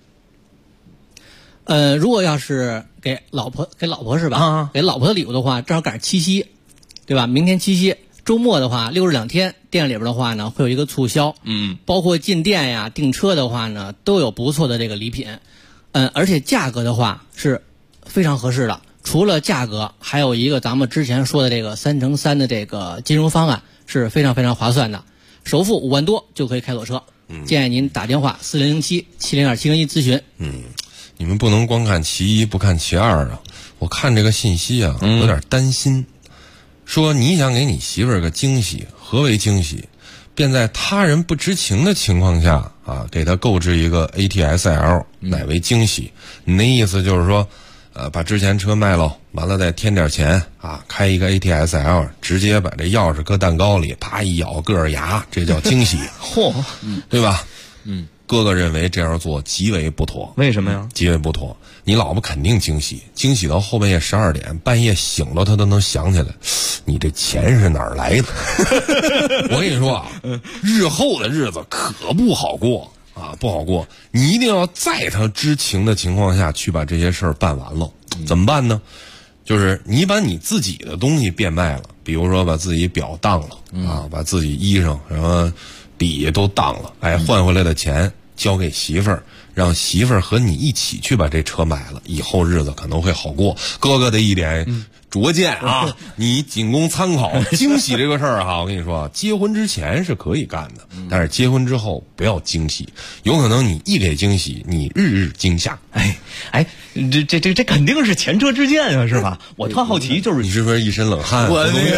如果要是给老婆是吧？给老婆的礼物的话，正好赶上七夕。对吧？明天七夕，周末的话，6日2天，店里边的话呢，会有一个促销，包括进店呀、订车的话呢，都有不错的这个礼品，而且价格的话是非常合适的。除了价格，还有一个咱们之前说的这个3乘3的这个金融方案是非常非常划算的，首付5万多就可以开锁车。建议您打电话4007-702-701咨询。
你们不能光看其一不看其二啊！我看这个信息啊，有点担心。说你想给你媳妇儿个惊喜，何为惊喜？便在他人不知情的情况下啊，给他购置一个 ATS-L， 乃为惊喜。你那意思就是说，把之前车卖了，完了再添点钱啊，开一个 ATS-L， 直接把这钥匙搁蛋糕里，啪一咬，硌着牙，这叫惊喜。
嚯，
对吧？哥哥认为这样做极为不妥。
为什么呀？
极为不妥。你老婆肯定惊喜到后半夜12点，半夜醒了她都能想起来，你这钱是哪儿来的？我跟你说啊，日后的日子可不好过啊，不好过。你一定要在她知情的情况下去把这些事儿办完了。怎么办呢？就是你把你自己的东西变卖了，比如说把自己表当了啊，把自己衣裳什么笔都当了，换回来的钱交给媳妇儿，让媳妇儿和你一起去把这车买了，以后日子可能会好过。哥哥的一点拙见啊，你仅供参考。惊喜这个事儿哈，我跟你说，结婚之前是可以干的，但是结婚之后不要惊喜，有可能你一给惊喜，你日日惊吓。
哎，这肯定是前车之鉴啊，是吧？我特好奇，就是
你是不是一身冷汗？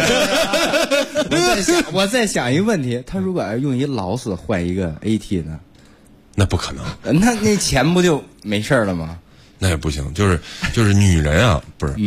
我在想一个问题，他如果要用一劳斯换一个 AT 呢？
那不可能。
那钱不就没事了吗？
那也不行，就是女人啊，不是，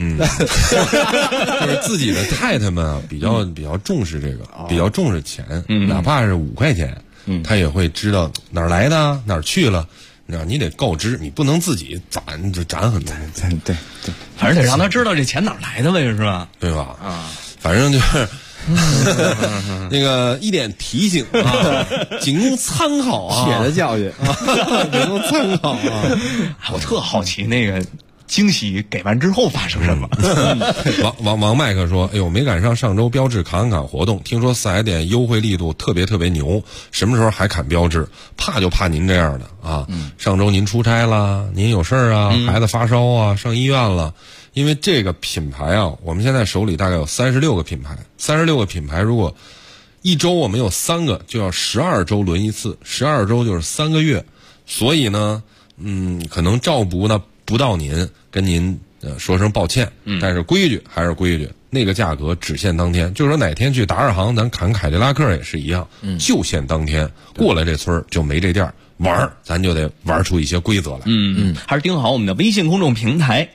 就是自己的太太们啊，比较重视这个，比较重视钱，哪怕是5块钱，他也会知道哪儿来的，哪儿去了，你得告知，你不能自己攒很多，
对，
反正得让他知道这钱哪儿来的呗，是吧？
对吧？啊，反正就是。那个一点提醒啊，仅供参考啊，
铁的教训，
仅供参考啊。
我特好奇那个惊喜给完之后发生什么。
王麦克说：“哎呦，没赶上上周标致砍活动，听说4S店优惠力度特别牛，什么时候还砍标致？怕就怕您这样的啊！上周您出差了，您有事儿啊，孩子发烧啊，上医院了。”因为这个品牌啊，我们现在手里大概有36个品牌，36个品牌，如果一周我们有3个，就要12周轮一次，12周就是3个月，所以呢，可能照顾呢不到您，跟您说声抱歉，但是规矩还是规矩，那个价格只限当天，就是说哪天去达尔行咱砍凯迪拉克也是一样，就限当天，过了这村就没这店。玩咱就得玩出一些规则来。
还是盯好我们的微信公众平台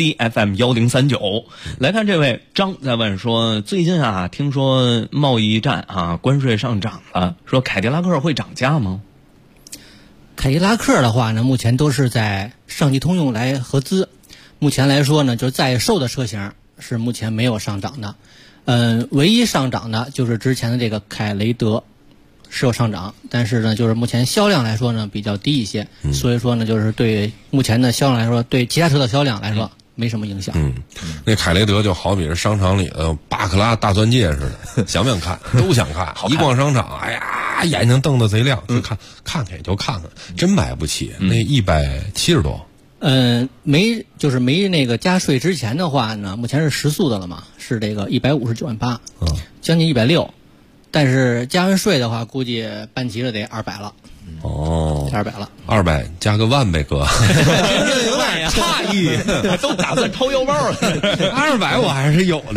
ACFM1039。来看这位张在问说，最近啊，听说贸易战啊，关税上涨了，说凯迪拉克会涨价吗？
凯迪拉克的话呢，目前都是在上汽通用来合资，目前来说呢，就是在售的车型是目前没有上涨的。唯一上涨的就是之前的这个凯雷德。是有上涨，但是呢，就是目前销量来说呢比较低一些，所以说呢，就是对目前的销量来说，对其他车的销量来说没什么影响。
那凯雷德就好比是商场里的巴克拉大钻戒似的，想不想看？都想看。一逛商场，哎呀，眼睛瞪得贼亮，就看也就看看，真买不起。那170多。
没那个加税之前的话呢，目前是时速的了嘛，是这个159万8，将近160。但是加完税的话，估计办齐了得200了。200了
，200加个万呗，哥，
有点诧异，都打算掏腰包了。
200我还是有的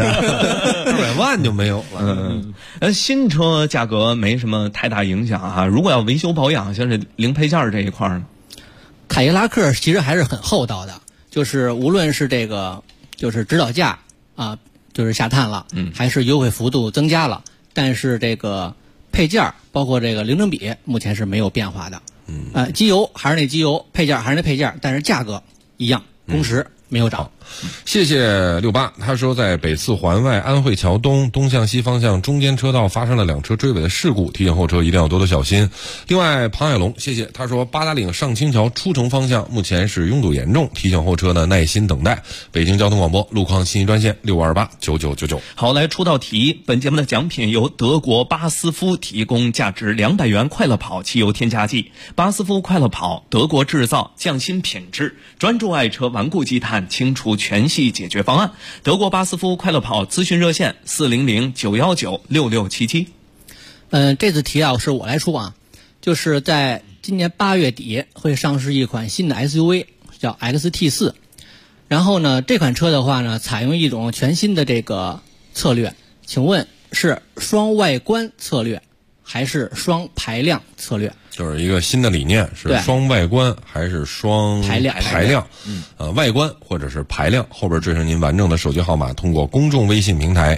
，200万就没有了。
新车价格没什么太大影响啊。如果要维修保养，像是零配件这一块呢，
凯迪拉克其实还是很厚道的，就是无论是这个就是指导价啊，就是下探了，还是优惠幅度增加了。但是这个配件包括这个零整比目前是没有变化的。机油还是那机油，配件还是那配件，但是价格一样，工时没有涨。
谢谢68，他说在北四环外安慧桥东向西方向中间车道发生了2车追尾的事故，提醒后车一定要多多小心。另外庞海龙谢谢，他说八达岭上清桥出城方向目前是拥堵严重，提醒后车呢耐心等待。北京交通广播路况信息专线6289999。
好，来出道题，本节目的奖品由德国巴斯夫提供价值200元快乐跑汽油添加剂。巴斯夫快乐跑，德国制造，匠心品质，专注爱车顽固积碳，清除全系解决方案。德国巴斯夫快乐跑咨询热线400-919-6677。
这次题啊是我来出啊，就是在今年8月底会上市一款新的 SUV， 叫 XT4。然后呢，这款车的话呢，采用一种全新的这个策略，请问是双外观策略还是双排量策略？
就是一个新的理念，是双外观还是双排量？外观或者是排量，后边追上您完整的手机号码，通过公众微信平台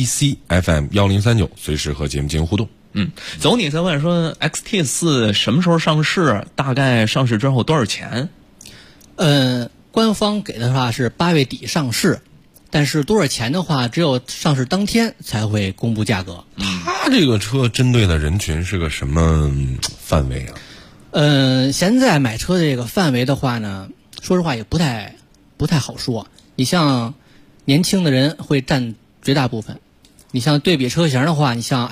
ACFM1039，随时和节目进行互动。
走，你在问说 XT4 什么时候上市？大概上市之后多少钱？
官方给的话是8月底上市，但是多少钱的话，只有上市当天才会公布价格。
它这个车针对的人群是个什么范围啊？
现在买车这个范围的话呢，说实话也不太好说。你像年轻的人会占绝大部分，你像对比车型的话，你像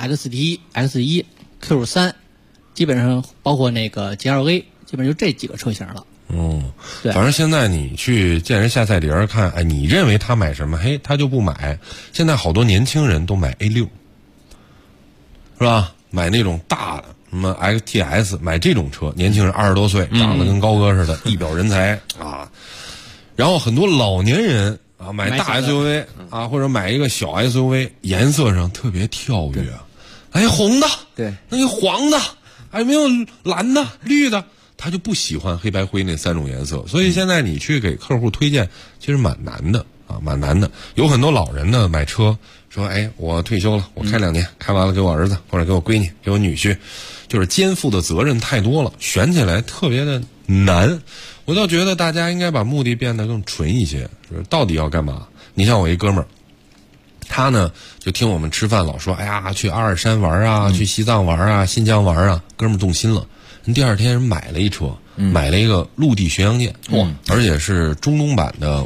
XT、X1、Q3，基本上包括那个 GLA， 基本上就这几个车型了。 对，
反正现在你去见人下菜碟儿看，哎，你认为他买什么，嘿，他就不买。现在好多年轻人都买 A6， 是吧？买那种大的什么 XTS， 买这种车，年轻人20多岁，长得跟高哥似的，一表人才啊。然后很多老年人啊，买大 SUV 啊，或者买一个小 SUV， 颜色上特别跳跃，哎，红的，
对，
那个黄的，还没有蓝的、绿的。他就不喜欢黑白灰那3种颜色，所以现在你去给客户推荐，其实蛮难的啊，蛮难的。有很多老人呢买车说，哎，我退休了，我开2年，开完了给我儿子或者给我闺女、给我女婿，就是肩负的责任太多了，选起来特别的难。我倒觉得大家应该把目的变得更纯一些，就是到底要干嘛？你像我一哥们儿，他呢就听我们吃饭老说，哎呀，去阿尔山玩啊，去西藏玩啊，新疆玩啊，哥们儿动心了。第2天人买了一车，买了一个陆地巡洋舰，而且是中东版的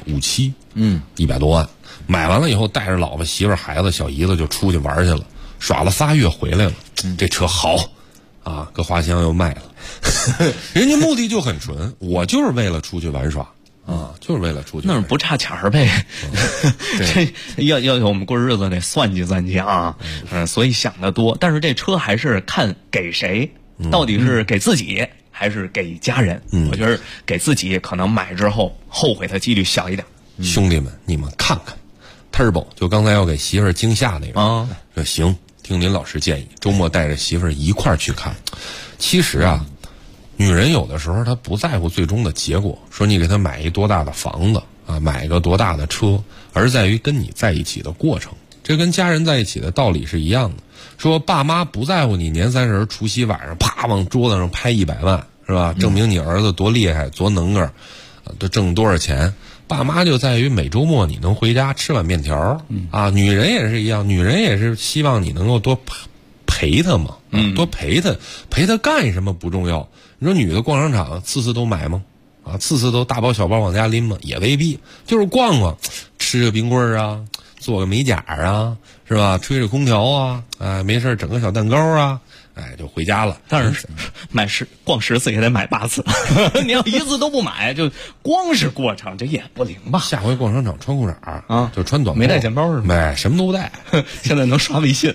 57，100多万。买完了以后，带着老婆、媳妇、孩子、小姨子就出去玩去了，耍了3月回来了。这车好啊，搁花乡又卖了。人家目的就很纯，我就是为了出去玩耍啊，就是为了出去。
那是不差钱儿呗。这要我们过日子得算计算计啊，所以想得多。但是这车还是看给谁。到底是给自己还是给家人？我觉得给自己可能买之后后悔的几率小一点。
兄弟们，你们看看 Turbo， 就刚才要给媳妇儿惊吓那个啊，说行，听您老师建议，周末带着媳妇儿一块儿去看。其实啊，女人有的时候她不在乎最终的结果，说你给她买一多大的房子啊，买个多大的车，而在于跟你在一起的过程。这跟家人在一起的道理是一样的。说爸妈不在乎你年30除夕晚上啪往桌子上拍100万，是吧？证明你儿子多厉害多能个，都挣多少钱。爸妈就在于每周末你能回家吃碗面条啊。女人也是一样，女人也是希望你能够多陪她嘛，多陪她干什么不重要。你说女的逛商场次次都买吗？啊，次次都大包小包往家拎吗？也未必，就是逛逛，吃个冰棍啊，做个美甲啊，是吧？吹着空调啊，没事整个小蛋糕啊，哎，就回家了。
但是逛10次也得买8次，你要1次都不买，就光是过程，这也不灵吧？
下回逛商场穿裤衩啊，就穿短裤，
没带钱包是吗？
没，什么都不带。
现在能刷微信，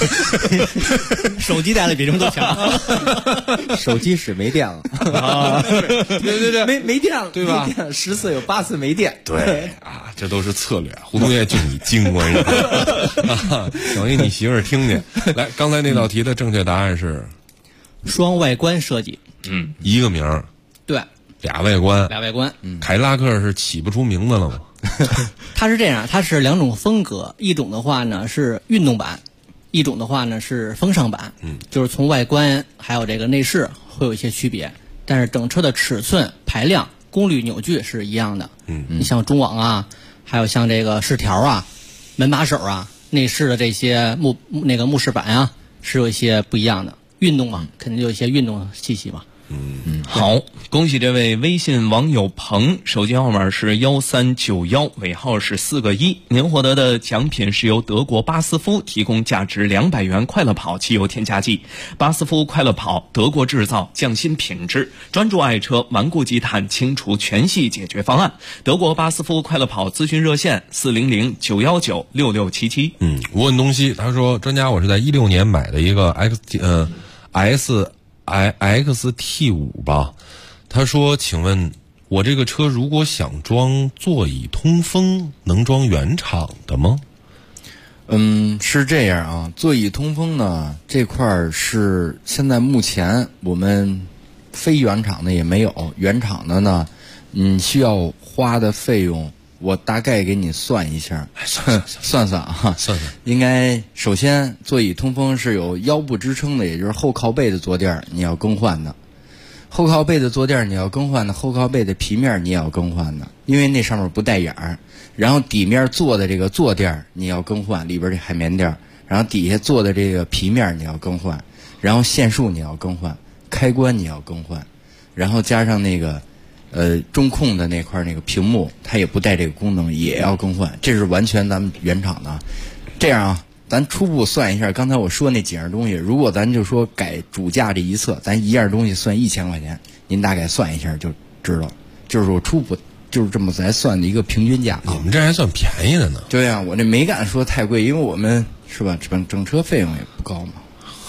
手机带的比什么都强。
手机使没电了
啊！对，
没电了，
对吧
？10次有8次没电。
对啊，这都是策略。胡同学就你精，我跟你说，等于你媳妇儿听见。来，刚才那道题的正确答案是
双外观设计。
一个名儿，
对，
俩外观。凯迪拉克是起不出名字了吗？
它是这样，它是2种风格，一种的话呢是运动版，一种的话呢是风尚版。就是从外观还有这个内饰会有一些区别，但是整车的尺寸、排量、功率、扭矩是一样的。你像中网啊，还有像这个饰条啊、门把手啊、内饰的这些木饰板啊，是有一些不一样的。运动嘛，肯定有一些运动气息嘛。
好，恭喜这位微信网友鹏，手机号码是1391，尾号是4个1。您获得的奖品是由德国巴斯夫提供价值200元快乐跑汽油添加剂。巴斯夫快乐跑，德国制造，匠心品质，专注爱车，顽固积碳，清除全系解决方案。德国巴斯夫快乐跑咨询热线400-919-6677。
无问东西，他说，专家，我是在16年买的一个XT5 吧，他说，请问我这个车如果想装座椅通风，能装原厂的吗？
是这样啊，座椅通风呢这块是现在目前我们非原厂的也没有，原厂的呢，需要花的费用我大概给你算一下，算啊，应该首先座椅通风是有腰部支撑的，也就是后靠背的坐垫你要更换的，后靠背的坐垫你要更换的，后靠背的皮面你也要更换的，因为那上面不带眼儿。然后底面做的这个坐垫你要更换，里边这海绵垫，然后底下做的这个皮面你要更换，然后线束你要更换，开关你要更换，然后加上那个中控的那块那个屏幕，它也不带这个功能，也要更换。这是完全咱们原厂的。这样啊，咱初步算一下，刚才我说那几样东西，如果咱就说改主驾这一侧，咱一样东西算1000块钱，您大概算一下就知道，就是我就是这么来算的一个平均价。
你们这还算便宜的呢？
对呀，我这没敢说太贵，因为我们是吧，整车费用也不高嘛。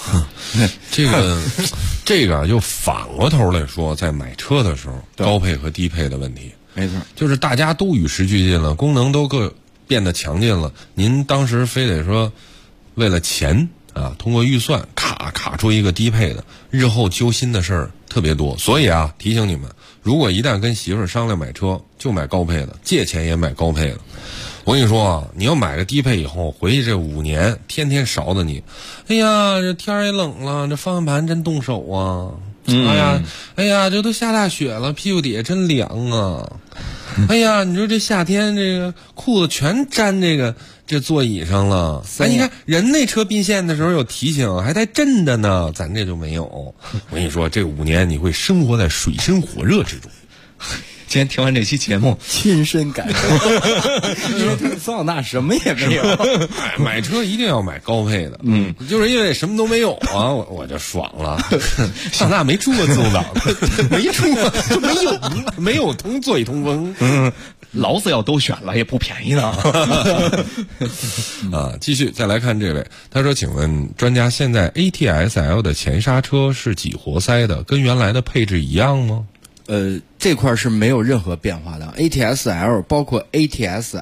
这个就反过头来说，在买车的时候，高配和低配的问题，
没错，
就是大家都与时俱进了，功能都各变得强劲了。您当时非得说为了钱啊，通过预算卡出一个低配的，日后揪心的事儿特别多。所以啊，提醒你们，如果一旦跟媳妇儿商量买车，就买高配的，借钱也买高配的。我跟你说啊，你要买个低配以后，回去这5年天天勺的你，哎呀，这天也冷了，这方向盘真动手啊！哎呀，这都下大雪了，屁股底下真凉啊！哎呀，你说这夏天这个裤子全粘这座椅上了。哎，你看人那车并线的时候有提醒，还带震的呢，咱这就没有。我跟你说，这5年你会生活在水深火热之中。
今天听完这期节目，
亲身感受，因为桑塔纳什么也没有。
买车一定要买高配的，就是因为什么都没有啊，我就爽了。桑塔纳没出过自动挡，没出过，就没有座椅通风。
劳斯要都选了，也不便宜呢。
啊，继续再来看这位，他说：“请问专家，现在 ATS-L 的前刹车是几活塞的？跟原来的配置一样吗？”
这块是没有任何变化的。ATS-L 包括 ATS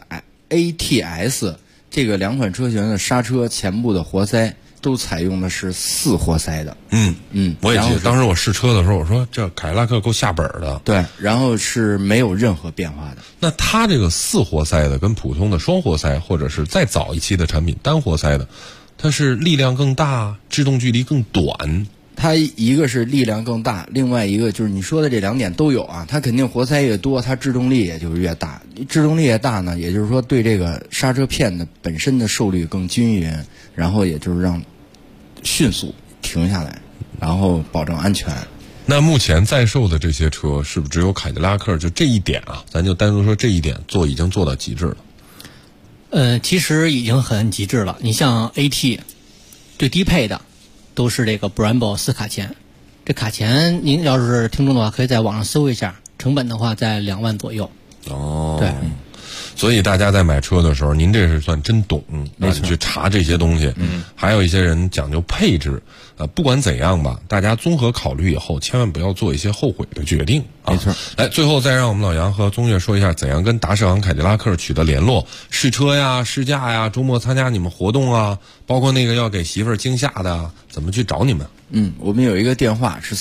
这个2款车型的刹车前部的活塞都采用的是4活塞的。
我也记得当时我试车的时候，我说这凯迪拉克够下本的。
对，然后是没有任何变化的。
那它这个4活塞的跟普通的双活塞，或者是再早一期的产品单活塞的，它是力量更大，制动距离更短。
它一个是力量更大，另外一个就是你说的这2点都有啊。它肯定活塞越多，它制动力也就越大。制动力越大呢，也就是说对这个刹车片的本身的受力更均匀，然后也就是让迅速停下来，然后保证安全。
那目前在售的这些车，是不是只有凯迪拉克就这一点啊？咱就单独说这一点已经做到极致了。
其实已经很极致了。你像 AT 最低配的都是这个 Brembo 4卡钳，这卡钳您要是听众的话，可以在网上搜一下，成本的话在2万左右。
对。所以大家在买车的时候，您这是算真懂，让你去查这些东西。还有一些人讲究配置，不管怎样吧，大家综合考虑以后，千万不要做一些后悔的决定啊。
没错。
来，最后再让我们老杨和宗岳说一下，怎样跟达世航凯迪拉克取得联络，试车呀、试驾呀，周末参加你们活动啊，包括那个要给媳妇儿惊吓的，怎么去找你们？
我们有一个电话是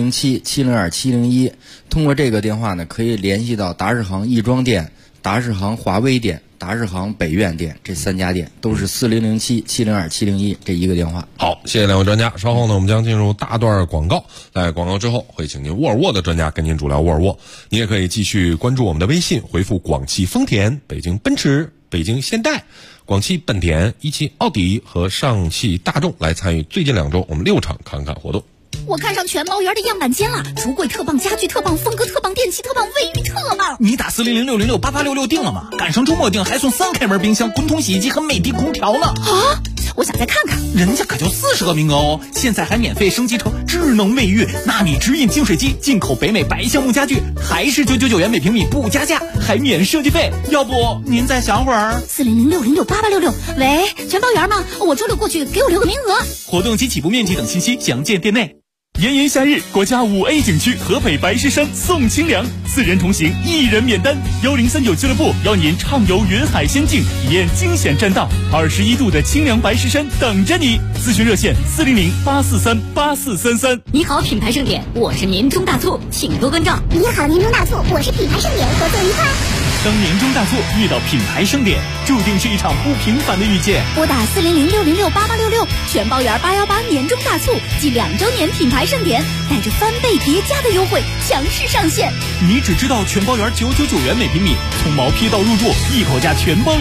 4007-702-701，通过这个电话呢，可以联系到达世航亦庄店、达世航华威店、达世航北苑店这3家店，都是4007-702-701这一个电话。
好，谢谢2位专家。稍后呢，我们将进入大段广告，在广告之后会请您沃尔沃的专家跟您主聊沃尔沃。你也可以继续关注我们的微信，回复广汽丰田、北京奔驰、北京现代、广汽本田、一汽奥迪和上汽大众来参与最近2周我们6场侃侃活动。
我看上全包园的样板间了，橱柜特棒，家具特棒，风格特棒，电器特棒，卫浴特棒。
你打400-606-8866定了吗？赶上周末定还送3开门冰箱、滚筒洗衣机和美的空调呢。
啊！我想再看看，
人家可就40个名额哦，现在还免费升级成智能卫浴、纳米直饮净水机，进口北美白橡木家具，还是999元每平米不加价，还免设计费。要不您再想会儿
？400-606-8866，喂，全包园吗？我周6过去，给我留个名额。
活动及起步面积等信息详见店内。
炎炎夏日，国家5A 景区合肥白石山送清凉，4人同行，1人免单。1039俱乐部邀您畅游云海仙境，体验惊险栈道，21度的清凉白石山等着你。咨询热线400-843-8433。
你好，品牌盛典，我是年终大促，请多关照。
你好，年终大促，我是品牌盛典，合作愉快。
当年终大促遇到品牌盛典，注定是一场不平凡的遇见。
拨打400-606-8866，全包园818年终大促暨2周年品牌盛典，带着翻倍叠加的优惠强势上线。
你只知道全包园999元每平米，从毛坯到入住，一口价全包园。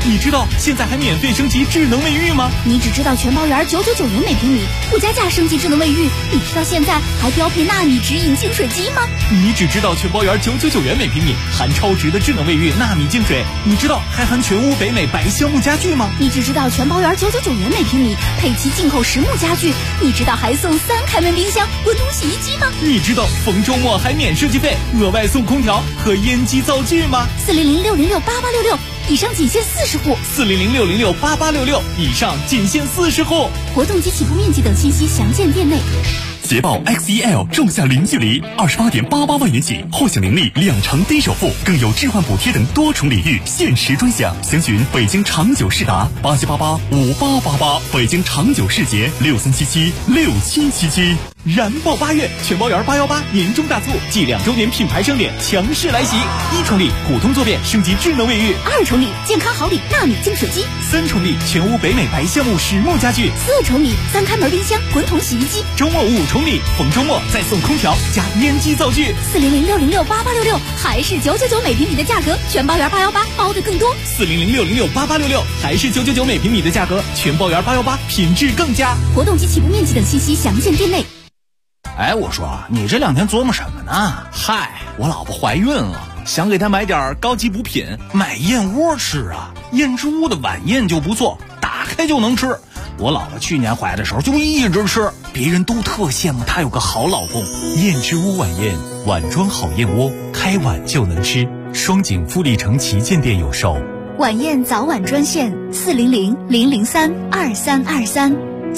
你知道现在还免费升级智能卫浴吗？
你只知道全包园999元每平米，不加价升级智能卫浴。你知道现在还标配纳米直饮净水机吗？
你只知道全包园999元每平米，含超值的智能卫浴纳米净水。你知道还含全屋北美白橡木家具吗？
你只知道全包园999元每平米，配齐进口实木家具。你知道还送3开门冰箱、滚筒洗衣机吗？
你知道逢周末还免设计费，额外送空调和烟机灶具吗
？400-606-8866，以上仅限40户。
400-606-8866，以上仅限40户。
活动及起步面积等信息详见店内。
捷豹 XEL 仲夏零距离28.88万元起，或享年利2成低首付，更有置换补贴等多重礼遇，限时专享。详询北京长久世达87885888，北京长久世捷63776777。
燃爆8月，全包园818年终大促，继2周年品牌盛典强势来袭！1重礼普通坐便升级智能卫浴
，2重礼健康好礼纳米净水机
，3重礼全屋北美白橡木实木家具
，4重礼3开门冰箱、滚筒洗衣机，
周末5重礼，逢周末再送空调加烟机灶具。
400-606-8866，还是999每平米的价格，全包园818包的更多。
400-606-8866，还是999每平米的价格，全包园818品质更佳。
活动及起步面积等信息详见店内。
哎，我说你这2天琢磨什么呢？嗨，我老婆怀孕了，想给她买点高级补品，买燕窝吃啊。燕之屋的晚宴就不错，打开就能吃。我老婆去年怀的时候就一直吃，别人都特羡慕她有个好老公。
燕之屋晚宴，碗装好燕窝，开碗就能吃。双井富力城旗舰店有售。
晚宴早晚专线400-003-2323。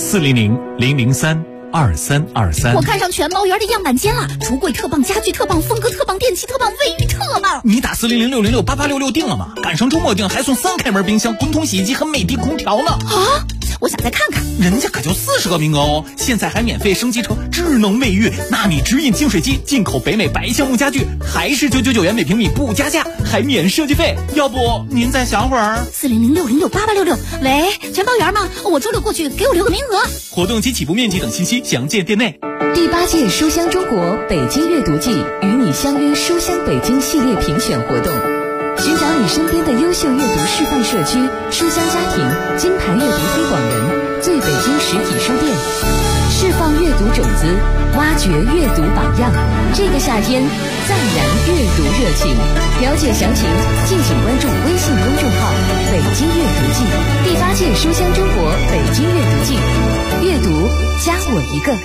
400-003-2323。
我看上全包园的样板间了，橱柜特棒，家具特棒，风格特棒，电器特棒，卫浴特棒。
你打400-606-8866订了吗？赶上周末订还送3开门冰箱、滚筒洗衣机和美的空调呢。
啊！我想再看看，
人家可就40个名额哦！现在还免费升级成智能卫浴，纳米直饮净水机，进口北美白橡木家具，还是999元每平米不加价，还免设计费。要不您再想会儿
？400-606-8866。喂，全包园吗？我周6过去，给我留个名额。
活动及起步面积等信息详见店内。
第8届书香中国北京阅读季与你相约书香北京系列评选活动，寻找你身边的优秀阅读示范社区、书香家庭、金牌阅读推广人、最北京实体书店，释放阅读种子，挖掘阅读榜样。这个夏天再燃阅读热情。了解详情，敬请关注微信公众号“北京阅读季”。第8届书香中国北京阅读季，阅读加我一个。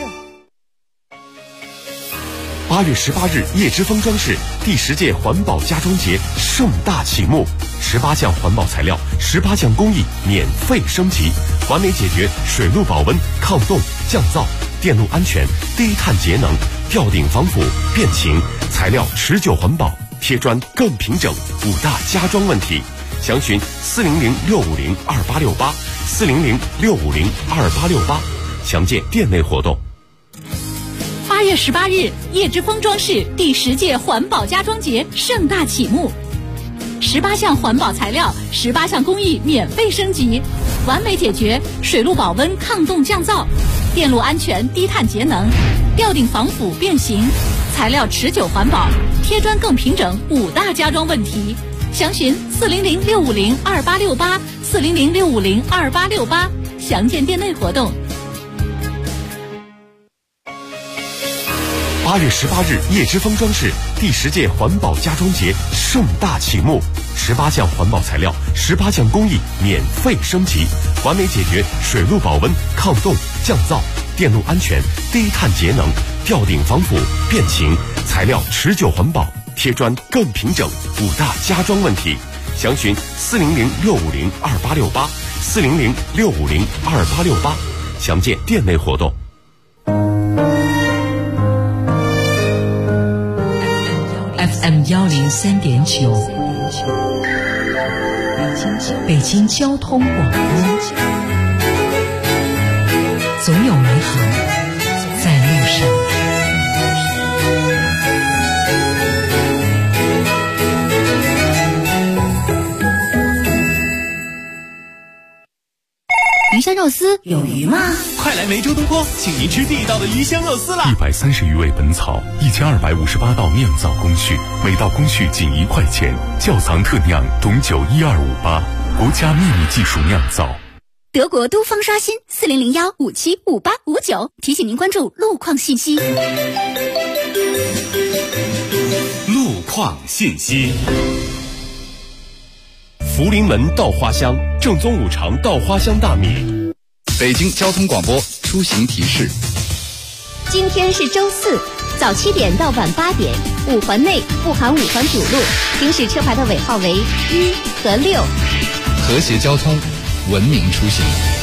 8月18日，叶之峰装饰第10届环保家装节盛大启幕，18项环保材料，18项工艺免费升级，完美解决水路保温、抗冻、降噪、电路安全、低碳节能、吊顶防腐、变形，材料持久环保，贴砖更平整，5大家装问题。详询400-650-2868 400-650-2868，详见店内活动。
8月18日，叶之峰装饰第10届环保家装节盛大启幕，18项环保材料，18项工艺免费升级，完美解决水路保温、抗冻降噪、电路安全、低碳节能、吊顶防腐变形，材料持久环保，贴砖更平整，5大家装问题。详询400-650-2868 400-650-2868，详见店内活动。
8月18日，叶之峰装饰第10届环保家装节盛大启幕，18项环保材料，18项工艺免费升级，完美解决水路保温、抗冻、降噪、电路安全、低碳节能、吊顶防腐、变形，材料持久环保，贴砖更平整，5大家装问题。详询400-650-2868 400-650-2868，详见店内活动。
FM 103.9，北京交通广播，总有美好在路上。
鱼香肉丝有鱼吗？
快来梅州东坡，请您吃地道的鱼香肉丝啦
！130余味本草，1258道酿造工序，每道工序仅1块钱，窖藏特酿董酒1258。 国家秘密技术酿造。
德国都方刷新4001575859，提醒您关注路况信息。
路况信息。福临门稻花香，正宗五常稻花香大米。
北京交通广播出行提示：
今天是周四，早7点到晚8点，5环内不含5环主路，行驶车牌的尾号为1和6。
和谐交通，文明出行。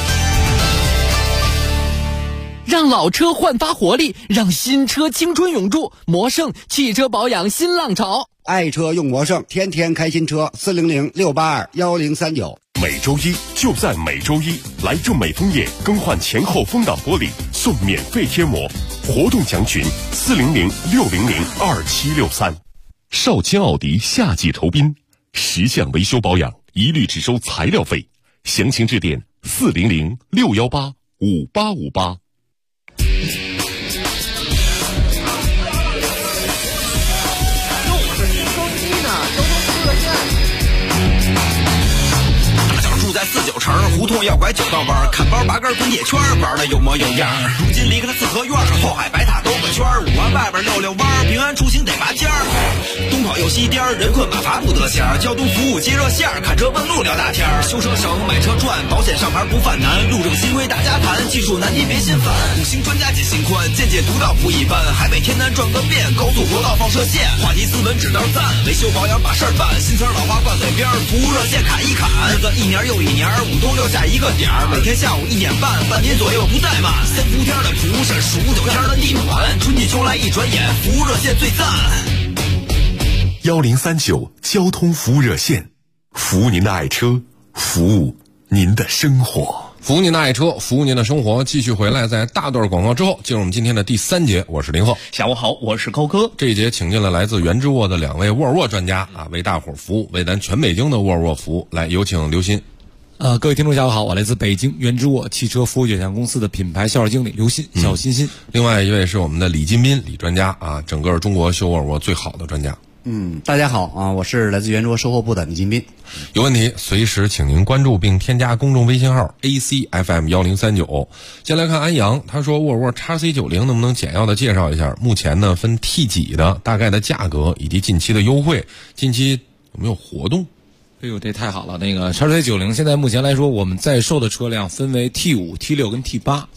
让老车焕发活力，让新车青春永驻。魔胜汽车保养新浪潮，
爱车用魔胜，天天开新车，400-682-1039。
每周一就在每周一，来正美枫叶更换前后风挡玻璃送免费贴膜，活动详询400-600-2763。少卿奥迪夏季酬宾，10项维修保养一律只收材料费，详情致电400-618-5858。
在49城胡同要拐9道弯，看包拔根滚铁圈，玩的有模有样。如今离开了四合院，后海白塔兜个圈，5环外边溜弯，平安出行得拔尖儿。东跑又西颠，人困马乏不得闲。交通服务接热线，看车问路聊大天。修车省，买车赚，保险上牌不犯难。路政新规大家谈，技术难题别心烦。5星专家解心宽，见解独到不一般。海北天南转个遍，高速国道放射线。话题斯文指道赞，维修保养把事儿办。新词老话挂嘴边，服务热线砍一砍。日子一年又一年，5东6下一个点儿，每天下午1点半，半年左右不怠慢。3伏天的服务是数9天的地暖，春季秋来一转眼，服务热线最赞。
1039交通服务热线，服务您的爱车，服务您的生活。
服务您的爱车，服务您的生活。继续回来，在大段广告之后，进入我们今天的第3节。我是林鹤，
下午好，我是高哥。
这一节请进了来自原之沃的2位沃尔沃专家啊，为大伙服务，为咱全北京的沃尔沃服务。来，有请刘鑫。
各位听众下午好，我来自北京原之沃汽车服务有限公司的品牌销售经理刘鑫，小欣欣。
另外一位是我们的李金斌，李专家啊，整个中国修沃尔沃最好的专家。
大家好啊，我是来自原之沃售后部的李金斌。
有问题随时请您关注并添加公众微信号 ACFM1039。先来看安阳，他说沃尔沃 XC90 能不能简要的介绍一下？目前呢分 T 几的大概的价格以及近期的优惠，近期有没有活动？
哎呦，这太好了！那个 XC90 现在目前来说，我们在售的车辆分为 T5、T6 跟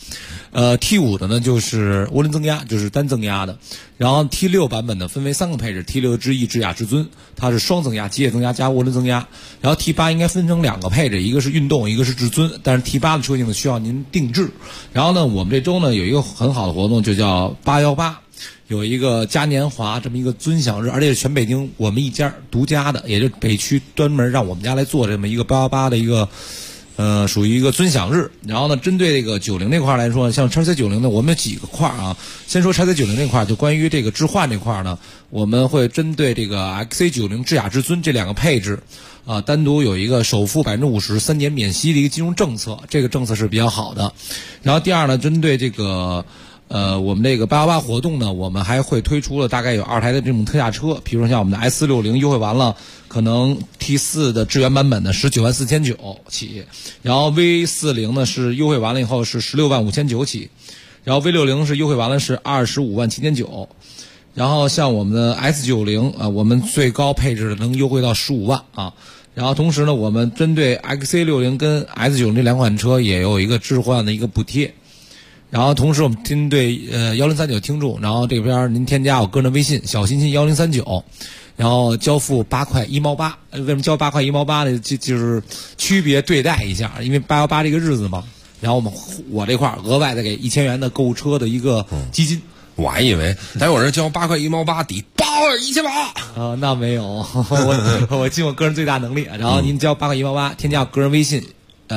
T8。T5 的呢就是涡轮增压，就是单增压的。然后 T6 版本呢分为3个配置 ，T6 之翼、智雅、至尊，它是双增压、机械增压加涡轮增压。然后 T8 应该分成2个配置，一个是运动，一个是至尊。但是 T8 的车型呢需要您定制。然后呢，我们这周呢有一个很好的活动，就叫818。有一个嘉年华这么一个尊享日，而且是全北京我们一家独家的，也就是北区专门让我们家来做这么一个818的一个属于一个尊享日。然后呢，针对这个90那块来说，像 XC90 呢，我们有几个块啊。先说 XC90 那块，就关于这个置换这块呢，我们会针对这个 XC90 智雅至尊这2个配置啊，单独有一个首付50%、3年免息的一个金融政策，这个政策是比较好的。然后第二呢，针对这个我们这个818活动呢，我们还会推出了大概有2台的这种特价车，比如说像我们的 S60 优惠完了，可能 T4 的智源版本的19.499万起，然后 V40 呢是优惠完了以后是16.599万起，然后 V60 是优惠完了是25.790万，然后像我们的 S90 啊，我们最高配置能优惠到15万啊。然后同时呢，我们针对 XC60 跟 S90 这2款车也有一个置换的一个补贴。然后同时我们针对1039听众，然后这边您添加我个人的微信小欣欣1039，然后交付8块1毛8。为什么交8块1毛8呢？就是区别对待一下，因为818这个日子嘛。然后我这块额外再给1000元的购物车的一个基金。
我还以为咱有人交8块1毛8抵81800
那没有，我尽我个人最大能力。然后您交8块1毛8，添加我个人微信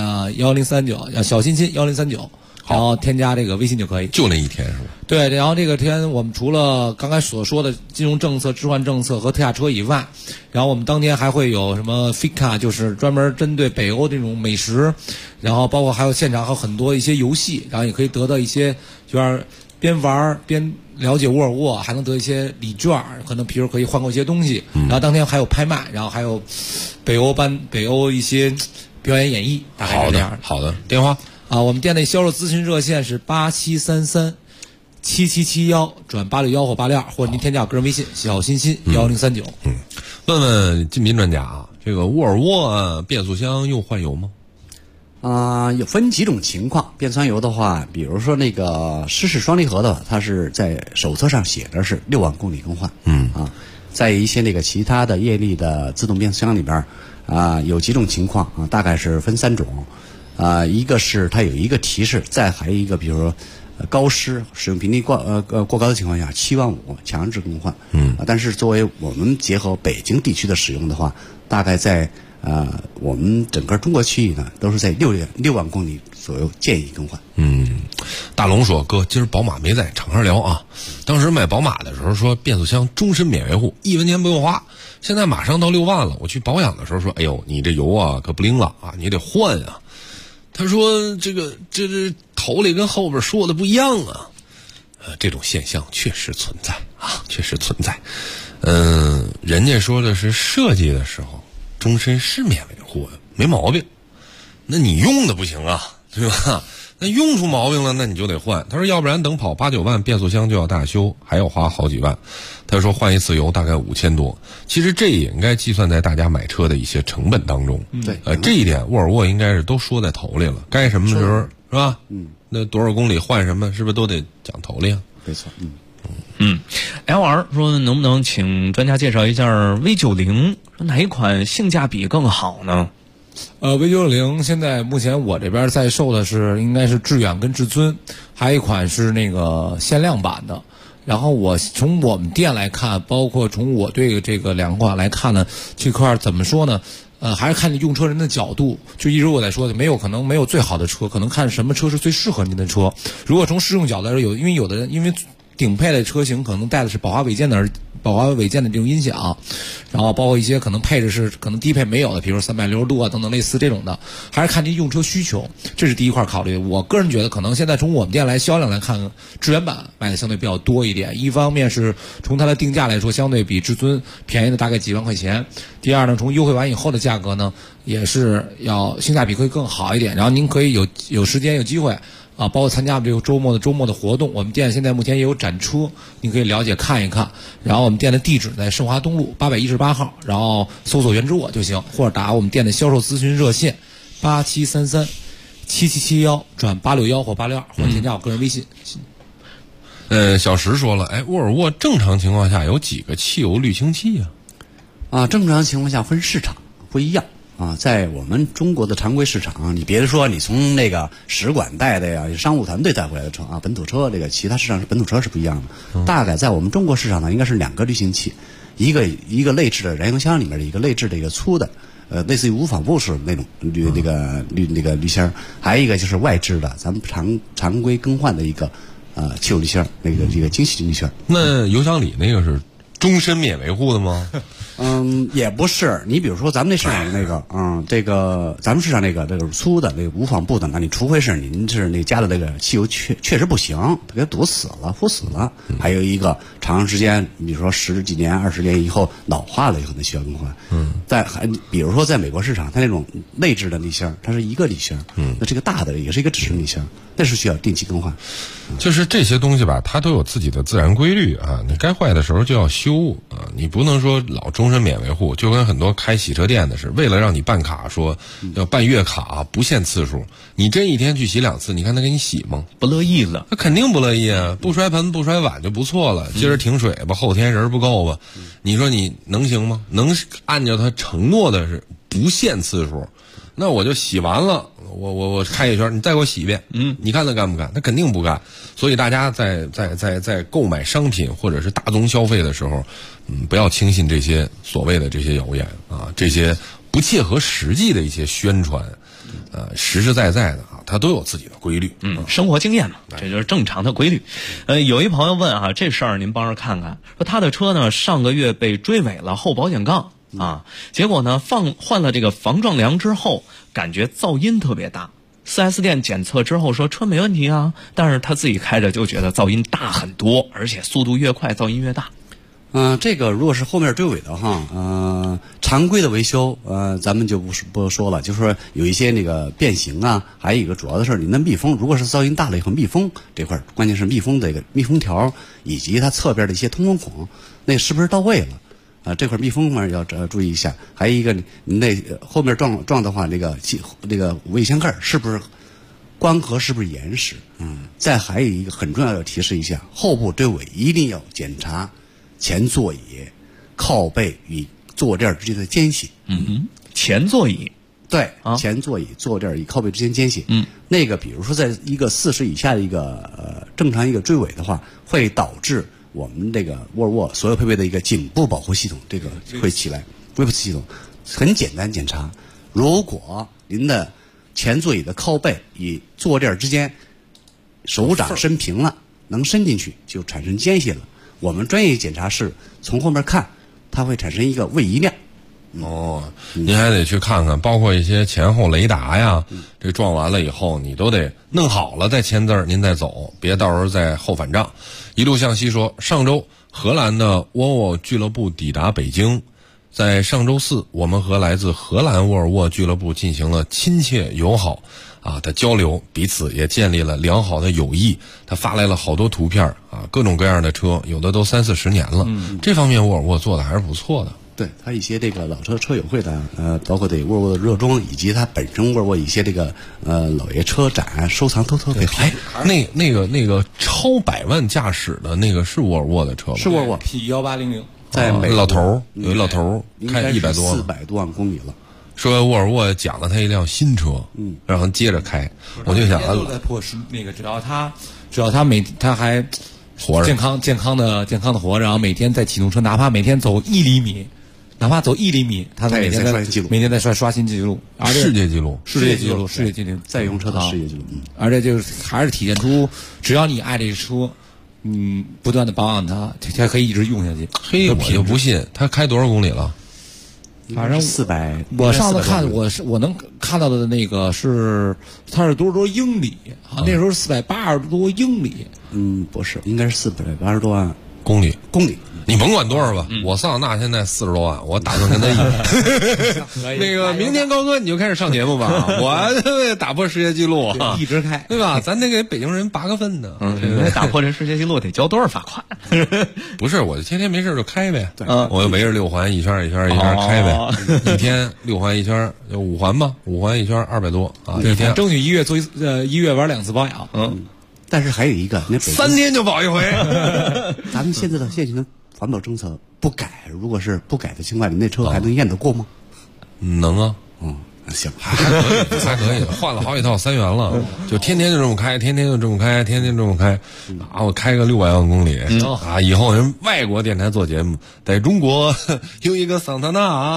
1039小欣欣1039。然后添加这个微信就可以，
就那一天是吧？
对，然后这个天我们除了刚才所说的金融政策、置换政策和特价车以外，然后我们当天还会有什么 FICA， 就是专门针对北欧这种美食，然后包括还有现场还有很多一些游戏，然后也可以得到一些就是边玩边了解沃尔沃，还能得一些礼券，可能比如可以换购一些东西。然后当天还有拍卖，然后还有北欧一些表演演绎，大概是这样。
好的，电话
我们店内销售咨询热线是87337771转861或862，或者您添加我个人微信小欣欣1039。
问问金斌专家啊，这个沃尔沃变速箱用换油吗？
有分几种情况。变速箱油的话，比如说那个湿式双离合的，它是在手册上写的是6万公里更换。在一些那个其他的液力的自动变速箱里边有几种情况大概是分3种。一个是它有一个提示，再还有一个比如说高湿使用频率过高的情况下7万5强制更换。但是作为我们结合北京地区的使用的话，大概在我们整个中国区域呢，都是在6万公里左右建议更换。
大龙说：“哥，今儿宝马没在，敞开聊啊。当时买宝马的时候说变速箱终身免维护，1分钱不用花。现在马上到6万了，我去保养的时候说，哎呦，你这油啊可不灵了啊，你得换啊。他说这头里跟后边说的不一样啊。这种现象确实存在啊，确实存在。人家说的是设计的时候。”终身是免维护的，没毛病。那你用的不行啊，对吧？那用出毛病了，那你就得换。他说，要不然等跑8-9万，变速箱就要大修，还要花好几万。他说换一次油大概5000多。其实这也应该计算在大家买车的一些成本当中。
对，
这一点沃尔沃应该是都说在头里了。该什么时候是吧？那多少公里换什么，是不是都得讲头里啊？
没错。
LR 说能不能请专家介绍一下 V90， 说哪一款性价比更好呢
？V90现在目前我这边在售的是应该是致远跟至尊，还有一款是那个限量版的。然后我从我们店来看，包括从我对这个2款来看呢，这块怎么说呢？还是看你用车人的角度，就一如我在说的，可能没有最好的车，可能看什么车是最适合您的车。如果从实用角度来说，因为有的人因为顶配的车型可能带的是宝华韦健的这种音响，然后包括一些可能配置是可能低配没有的，比如360度等等类似这种的，还是看您用车需求，这是第一块考虑。我个人觉得可能现在从我们店来销量来看，致远版卖的相对比较多一点。一方面是从它的定价来说，相对比至尊便宜的大概几万块钱。第二呢，从优惠完以后的价格呢，也是要性价比会更好一点。然后您可以有时间有机会。包括参加这个周末的活动，我们店现在目前也有展车，你可以了解看一看。然后我们店的地址在盛华东路818号，然后搜索原之我就行，或者打我们店的销售咨询热线87337771转861或862，或者添加我个人微信。
小石说了，沃尔沃正常情况下有几个汽油滤清器
正常情况下分市场不一样。在我们中国的常规市场，你别说你从那个使馆带的呀，商务团队带回来的车本土车这个其他市场本土车是不一样的。大概在我们中国市场呢，应该是2个滤清器，一个内置的燃油箱里面的一个内置的一个粗的，类似于无纺布式那种滤芯，还有一个就是外置的，咱们常规更换的一个汽油滤芯，那个精细滤芯。
那油箱里那个是终身免维护的吗？
也不是。你比如说咱们那市场那个，这个咱们市场那个粗的那个无纺布的，那你除非是您是那加的那个汽油确实不行，给堵死了、糊死了。还有一个长时间，比如说10几年、20年以后老化了以后，那需要更换。比如说在美国市场，它那种内置的滤芯，它是一个滤芯，那这个大的也是一个指针滤芯，那是需要定期更换。
就是这些东西吧，它都有自己的自然规律啊，你该坏的时候就要修啊，你不能说老终身免维护，就跟很多开洗车店的是，为了让你办卡说要办月卡不限次数，你这一天去洗2次，你看他给你洗吗？
不乐意了，
他肯定不乐意啊，不摔盆不摔碗就不错了，今儿停水吧，后天人不够吧，你说你能行吗？能按照他承诺的是不限次数，那我就洗完了，我开一圈，你再给我洗一遍，你看他干不干？他肯定不干。所以大家在购买商品或者是大宗消费的时候，不要轻信这些所谓的这些谣言啊，这些不切合实际的一些宣传，实实在在的它都有自己的规律。
生活经验嘛，这就是正常的规律。有一朋友问这事儿您帮着看看，说他的车呢上个月被追尾了后保险杠。结果呢换了这个防撞梁之后，感觉噪音特别大， 4S 店检测之后说车没问题啊，但是他自己开着就觉得噪音大很多，而且速度越快噪音越大。
这个如果是后面追尾的话，常规的维修，咱们就不说了，就是说有一些那个变形啊，还有一个主要的是你那密封，如果是噪音大了以后，密封这块关键是密封的一个密封条以及它侧边的一些通风孔，那是不是到位了？这块密封嘛要注意一下。还有一个，你那后面撞的话，那个尾箱盖是不是关合，是不是严实？再还有一个很重要要提示一下，后部追尾一定要检查前座椅靠背与坐垫之间的间隙。
前座椅
对，前座椅坐垫与靠背之间间隙。那个比如说在一个40以下的一个正常一个追尾的话，会导致我们这个沃尔沃所有配备的一个颈部保护系统，这个会起来。微普系统很简单检查，如果您的前座椅的靠背与坐垫之间手掌伸平了，能伸进去，就产生间隙了。我们专业检查是从后面看，它会产生一个位移量。
您还得去看看，包括一些前后雷达呀，这撞完了以后，你都得弄好了再签字，您再走，别到时候再后返账。一路向西说，上周荷兰的沃尔沃俱乐部抵达北京，在上周4，我们和来自荷兰沃尔沃俱乐部进行了亲切友好的交流，彼此也建立了良好的友谊。他发来了好多图片各种各样的车，有的都30-40年了。这方面沃尔沃做的还是不错的。
对，他一些这个老车友会的包括对沃尔沃的热衷，以及他本身沃尔沃一些这个老爷车展收藏都特别好。
那个超100万驾驶的那个是沃尔沃的车吗？
是沃尔沃
P1800，
在美
老头有一老头开100多
400多万公里了。
说沃尔沃讲了他一辆新车，让他接着开，我就想
都在破10那个，只要他还
活着，
健康的活着，然后每天在启动车，哪怕每天走1厘米。哪怕走1厘米，他每天在刷新纪录，
世界纪录，
在用车的世界纪录。
而且就是还是体现出，只要你爱这个车，不断的保养它，它可以一直用下去。
嘿，我就不信他开多少公里了？
反正
400。
我上次看我能看到的那个是，它是多少英里啊？那时候480多英里。
不是，应该是480多万
公里。
你
甭管多少吧，我桑塔纳现在40多万，我打算跟他那个明天高端你就开始上节目吧，我打破世界纪录，
一直开，
对吧？咱得给北京人拔个分的。
打破这世界纪录得交多少罚款？
不是，我就天天没事就开呗，我就围着6环一圈一圈开呗，一天6环一圈就5环吧，5环一圈200多一天，
争取1月玩2次保养。
但是还有一个，那
3天就保一回。
咱们现在的现行的环保政策不改，如果是不改的情况下，你那车还能验得过吗？
能啊。
行，
还可以，换了好几套3元了，就天天就这么开，天天就这么开，我开个600万公里以后人外国电台做节目，在中国有一个桑塔纳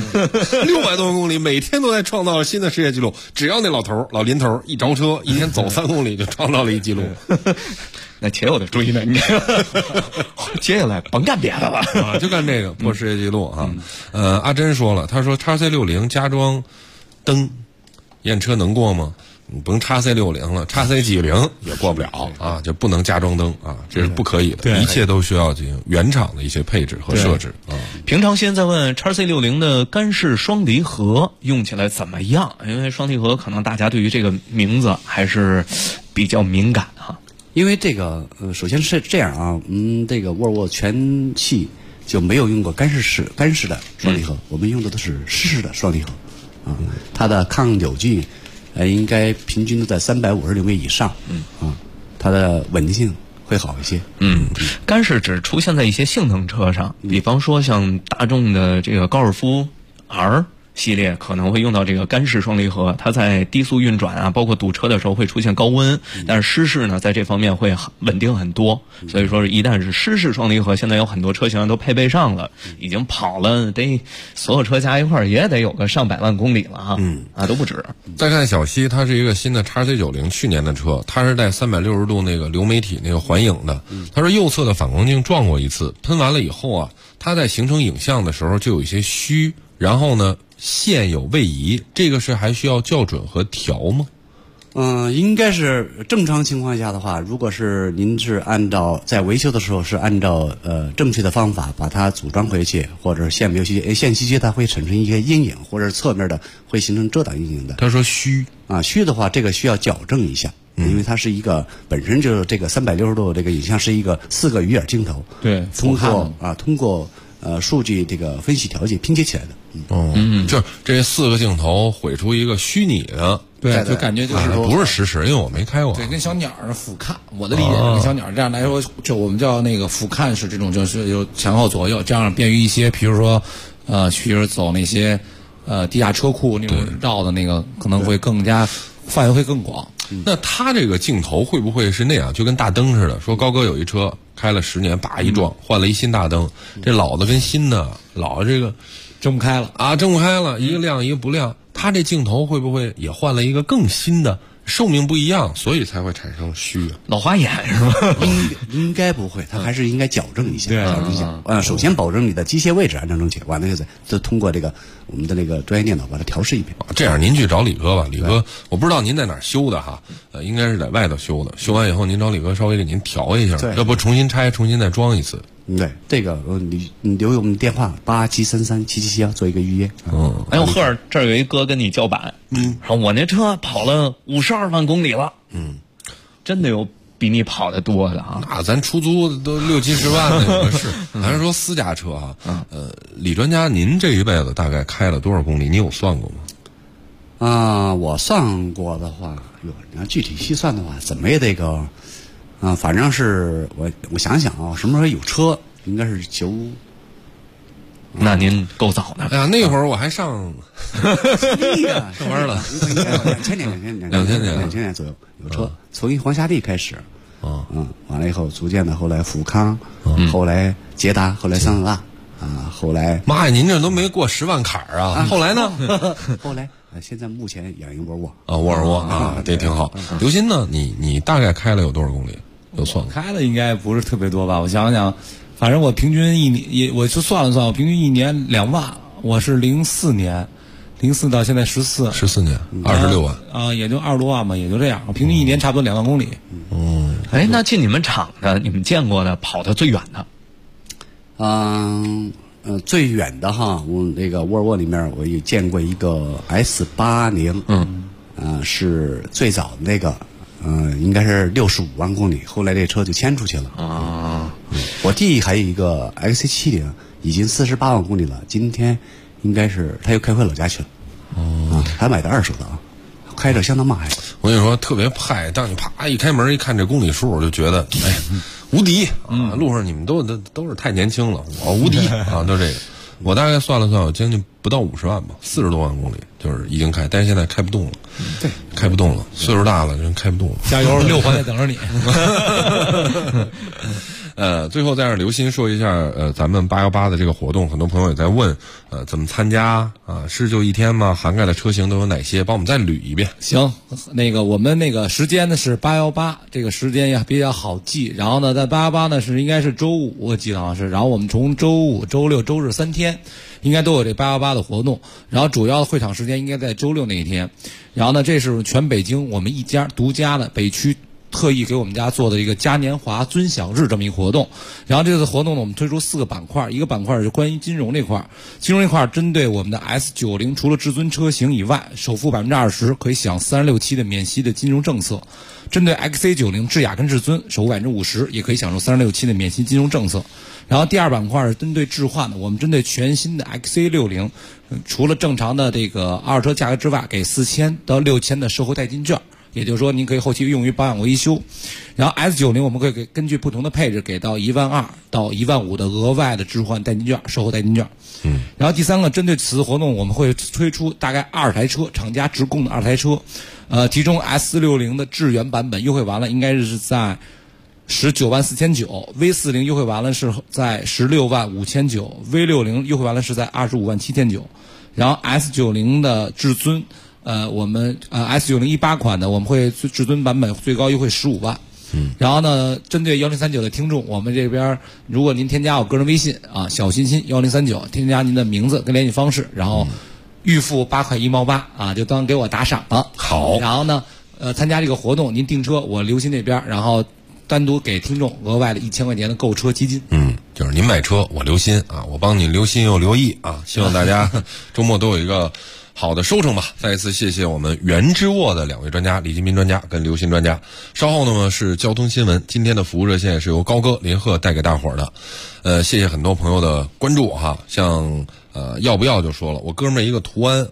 600多公里，每天都在创造新的世界纪录。只要那老林头一着车，一天走3公里就创造了一纪录。
那且有的注意呢，你接下来甭干别的了
就干这个破世界纪录阿珍说了，他说 XC60 加装灯验车能过吗？你甭XC60了，XC90也过不了就不能加装灯这是不可以的，一切都需要进行原厂的一些配置和设置
平常心在问 XC60 的干式双离合用起来怎么样？因为双离合可能大家对于这个名字还是比较敏感
因为这个首先是这样这个沃尔沃全系就没有用过干式的双离合，我们用的都是湿式的双离合它的抗扭矩应该平均都在350牛米以上它的稳定性会好一些。
干式只出现在一些性能车上，比方说像大众的这个高尔夫 R系列可能会用到这个干式双离合，它在低速运转包括堵车的时候会出现高温，但是湿式呢在这方面会稳定很多，所以说一旦是湿式双离合，现在有很多车型都配备上了，已经跑了得所有车加一块也得有个上100万公里了都不止。
再看小西，它是一个新的 XC90 去年的车，它是带360度那个流媒体那个环影的，他说右侧的反光镜撞过一次，喷完了以后它在形成影像的时候就有一些虚，然后呢线有位移，这个是还需要校准和调吗？
应该是正常情况下的话，如果是您是按照在维修的时候是按照正确的方法把它组装回去，或者线没有线细节它会产生一些阴影，或者侧面的会形成遮挡阴影的。
他说虚
虚的话，这个需要矫正一下。因为它是一个本身就是这个360度这个影像是一个4个鱼眼镜头，
对，
通过数据这个分析调节拼接起来的。
就是这4个镜头绘出一个虚拟的，
对，就感觉就是
不是实时，因为我没开过。
对，跟小鸟儿俯瞰，我的理解跟小鸟儿这样来说，就我们叫那个俯瞰式这种，就是有前后左右，这样便于一些，比如说比如走那些地下车库那种绕的那个，可能会更加范围会更广。
那他这个镜头会不会是那样，就跟大灯似的？说高哥有一车开了10年，叭一撞，换了一新大灯，这老的跟新的，老的这个
睁不开了，
睁不开了，一个亮一个不亮。他这镜头会不会也换了一个更新的？寿命不一样，所以才会产生虚
老花眼是吗？
应该不会，它还是应该矫正一下。矫正一下。首先保证你的机械位置安装正确，完了再通过这个我们的那个专业电脑把它调试一遍。
这样您去找李哥吧，李哥，我不知道您在哪儿修的哈，应该是在外头修的。修完以后，您找李哥稍微给您调一下，要不重新拆，重新再装一次。
对，这个你留我们电话87337771做一个预约。
哎呦呵，这儿有一哥跟你叫板，说我那车跑了52万公里了，真的有比你跑的多的啊。
那咱出租都60-70万那个是，咱是说私家车啊。李专家，您这一辈子大概开了多少公里？你有算过
吗？我算过的话，你要具体细算的话，怎么也得个。反正是我想想啊，什么时候有车，应该是
那您够早的。
哎呀，那会儿我还上上班了
，2000年左右有车，从黄沙地开始，完了以后逐渐的后来富康，后来捷达，后来桑塔纳，后来
妈呀，您这都没过10万坎儿啊！后来呢？
后来现在目前养一沃尔沃
沃尔沃啊，这挺好。刘鑫呢？你大概开了有多少公里？有算
开的应该不是特别多吧？我想想，反正我平均一年我就算了算，我平均一年2万。我是04年，04到现在14
年，26万
也就20多万吧，也就这样。我平均一年差不多2万公里。
哎，那进你们厂的，你们见过的跑的最远的？
最远的哈，我那个沃尔沃里面我也见过一个 S80，是最早的那个。应该是65万公里，后来这车就迁出去了。我弟还有一个 XC70，已经48万公里了，今天应该是他又开回老家去了。还买的2手的啊，开着相当慢还。
我跟你说，特别派，当你啪一开门一看这公里数，我就觉得哎无敌啊！路上你们都是太年轻了，我无敌啊！都这个，我大概算了算，我将近不到50万吧，40多万公里，就是已经开，但是现在开不动了。
对，
开不动了，岁数大了，人开不动了。
加油，6环在等着你。
最后再让刘鑫说一下，咱们818的这个活动，很多朋友也在问，怎么参加啊？是就一天吗？涵盖的车型都有哪些？帮我们再捋一遍。
行，那个我们那个时间呢是818，这个时间也比较好记。然后呢，在818呢是应该是周5，我记得好像是。然后我们从周5、周6、周日3天，应该都有这818的活动。然后主要的会场时间应该在周6那一天。然后呢，这是全北京我们一家独家的北区特意给我们家做的一个嘉年华尊享日这么一个活动。然后这次活动呢，我们推出4个板块，一个板块是关于金融这块，金融这块针对我们的 S90，除了至尊车型以外，首付20%可以享36期的免息的金融政策。针对 XC90、智雅跟至尊，首付50%也可以享受36期的免息金融政策。然后第二板块是针对置换的，我们针对全新的 XC60，除了正常的这个二手车价格之外，给4000到6000的售后代金券，也就是说您可以后期用于保养维修。然后 S90 我们可以根据不同的配置给到12000到15000的额外的置换代金券、售后代金券。然后第三个，针对此次活动，我们会推出大概20台车，厂家直供的20台车，其中 S60的智源版本优惠完了，应该是在194900，V40优惠完了是在165900，V60优惠完了是在257900。然后 S90的至尊，我们S90 18款的，我们会至尊版本最高优惠15万。然后呢，针对1039的听众，我们这边如果您添加我个人微信啊，小欣欣1039，添加您的名字跟联系方式，然后预付8块1毛8啊，就当给我打赏了。
好，
然后呢， 参加这个活动，您订车我刘鑫这边，然后单独给听众额外的1000块钱的购车基金。
就是您买车我刘鑫啊，我帮你刘鑫又刘毅啊，希望大家周末都有一个好的收成吧。再一次谢谢我们原之沃的2位专家，李金斌专家跟刘鑫专家。稍后呢是交通新闻，今天的服务热线是由高哥林鹤带给大伙儿的。谢谢很多朋友的关注哈，像要不要就说了，我哥们儿一个途安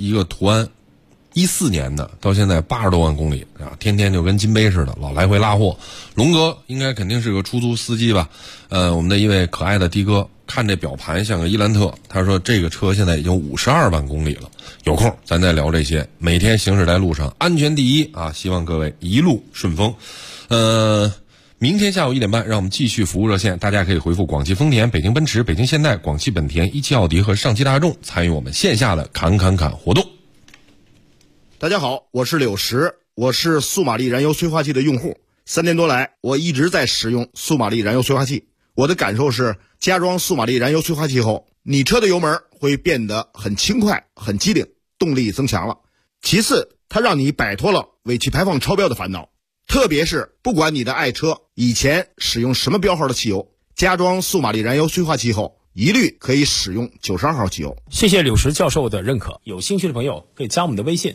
14年的，到现在80多万公里啊，天天就跟金杯似的，老来回拉货。龙哥应该肯定是个出租司机吧？我们的一位可爱的的哥看这表盘像个伊兰特，他说这个车现在已经52万公里了。有空咱再聊这些。每天行驶在路上，安全第一啊！希望各位一路顺风。明天下午1点半，让我们继续服务热线，大家可以回复广汽丰田、北京奔驰、北京现代、广汽本田、一汽奥迪和上汽大众，参与我们线下的侃活动。
大家好，我是柳石，我是速马力燃油催化器的用户。3年多来，我一直在使用速马力燃油催化器。我的感受是，加装速马力燃油催化器后，你车的油门会变得很轻快、很机灵，动力增强了。其次，它让你摆脱了尾气排放超标的烦恼。特别是不管你的爱车以前使用什么标号的汽油，加装速马力燃油催化器后，一律可以使用92号汽油。
谢谢柳石教授的认可，有兴趣的朋友可以加我们的微信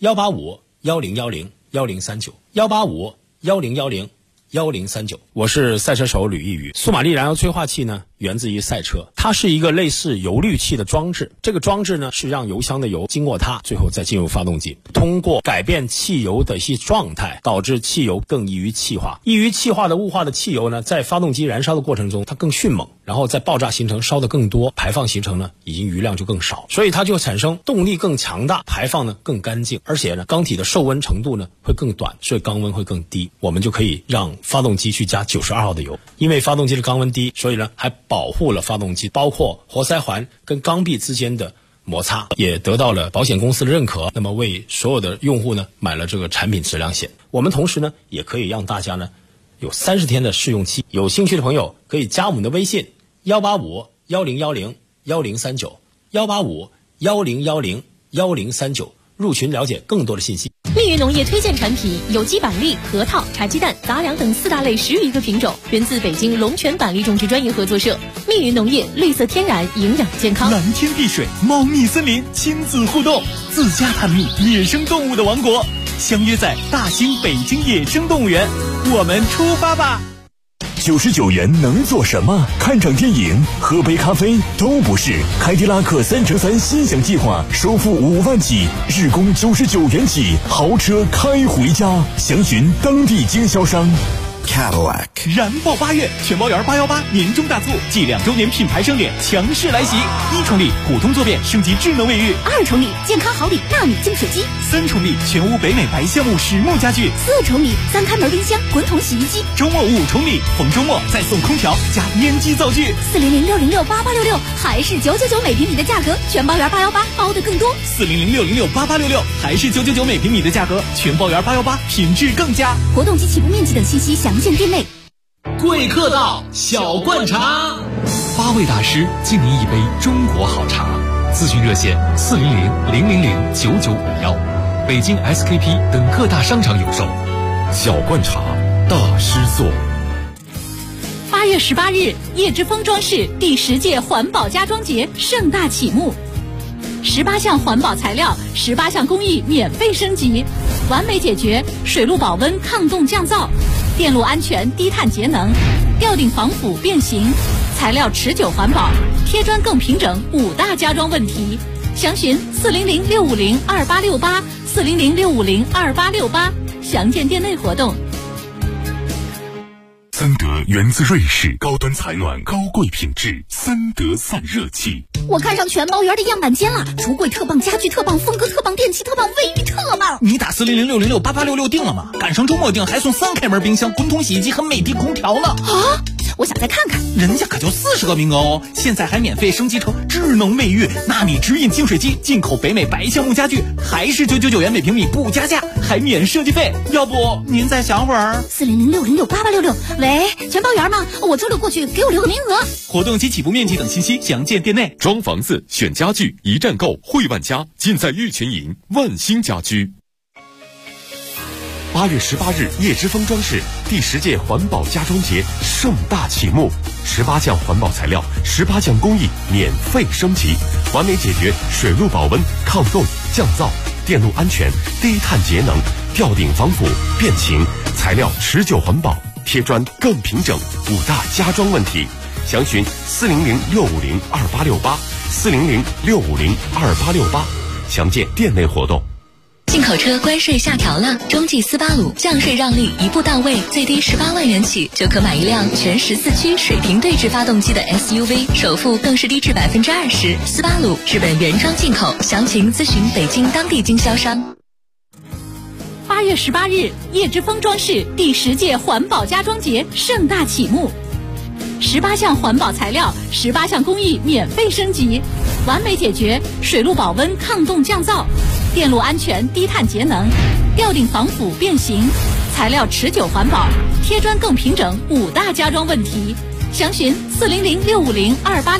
185-1010-1039，185-1010-1039。我是赛车手吕一宇。速马力燃油催化器呢，源自于赛车，它是一个类似油滤器的装置。这个装置呢，是让油箱的油经过它，最后再进入发动机，通过改变汽油的一些状态，导致汽油更易于气化。易于气化的雾化的汽油呢，在发动机燃烧的过程中，它更迅猛，然后在爆炸形成烧得更多，排放形成呢，已经余量就更少，所以它就产生动力更强大，排放呢更干净，而且呢，缸体的受温程度呢会更短，所以缸温会更低。我们就可以让发动机去加92号的油，因为发动机的缸温低，所以呢还保护了发动机，包括活塞环跟缸壁之间的摩擦，也得到了保险公司的认可。那么为所有的用户呢买了这个产品质量险。我们同时呢也可以让大家呢有30天的试用期。有兴趣的朋友可以加我们的微信185-1010-1039，185-1010-1039，入群了解更多的信息。
密云农业推荐产品有机板栗、核桃、茶鸡蛋、杂粮等4大类10余个品种，源自北京龙泉板栗种植专业合作社。密云农业，绿色天然，营养健康。
蓝天碧水，猫蜜森林，亲子互动，自家探秘野生动物的王国，相约在大兴北京野生动物园，我们出发吧！99元能做什么？看场电影、喝杯咖啡都不是。凯迪拉克3乘3心享计划，首付5万起，日供99元起，豪车开回家。详询当地经销商。Cadillac 燃爆8月，全包圆818年终大促暨2周年品牌盛典强势来袭！1重礼普通坐便升级智能卫浴
，2重礼健康好礼纳米净水机
，3重礼全屋北美白橡木实木家具
，4重礼3开门冰箱、滚筒洗衣机。
周末5重礼，逢周末再送空调加烟机灶具。
400-606-8866还是999每平米的价格，全包圆818包的更多。
400-606-8866还是999每平米的价格，全包圆818品质更佳。
活动及起步面积等信息详见店内。
贵客到小罐茶
，8位大师敬您一杯中国好茶。咨询热线400-000-9951，北京 SKP 等各大商场有售。小罐茶，大师做。
8月18日，叶之峰装饰第10届环保家装节盛大启幕，18项环保材料，18项工艺免费升级，完美解决水路保温、抗冻降噪、电路安全、低碳节能、吊顶防腐变形、材料持久环保、贴砖更平整5大家装问题。详询400-650-2868，400-650-2868，详见店内活动。
三德源自瑞士，高端采暖，高贵品质，三德散热器。
我看上全包园的样板间了，橱柜特棒，家具特棒，风格特棒，电器特棒，卫浴特棒。
你打400-606-8866订了吗？赶上周末订还送3开门冰箱、滚筒洗衣机和美的空调呢。
啊！我想再看看，
人家可就40个名额哦！现在还免费升级成智能卫浴、纳米直饮净水机，进口北美白橡木家具，还是999元每平米不加价，还免设计费。要不您再想会儿
？400-606-8866，喂，全包园吗？我周6过去，给我留个名额。
活动及起步面积等信息详见店内。
装房子选家具，一站购汇万家，尽在玉泉营万兴家居。 8月18日，叶之峰装饰第10届环保家装节盛大启幕，18项环保材料，18项工艺免费升级，完美解决水路保温、抗冻、降噪、电路安全、低碳节能、吊顶防腐、变形、材料持久环保、贴砖更平整5大家装问题。详询400-650-2868，400-650-2868，详见店内活动。
进口车关税下调了，中继斯巴鲁降税让利一步到位，最低18万元起就可买一辆全14驱水平对置发动机的 SUV， 首付更是低至20%。斯巴鲁日本原装进口，详情咨询北京当地经销商。
8月18日，叶之峰装饰第10届环保家装节盛大启幕，18项环保材料，18项工艺免费升级，完美解决水路保温、抗冻降噪、电路安全、低碳节能、吊顶防腐变形、材料持久环保、贴砖更平整5大家装问题。详询400-650-2868。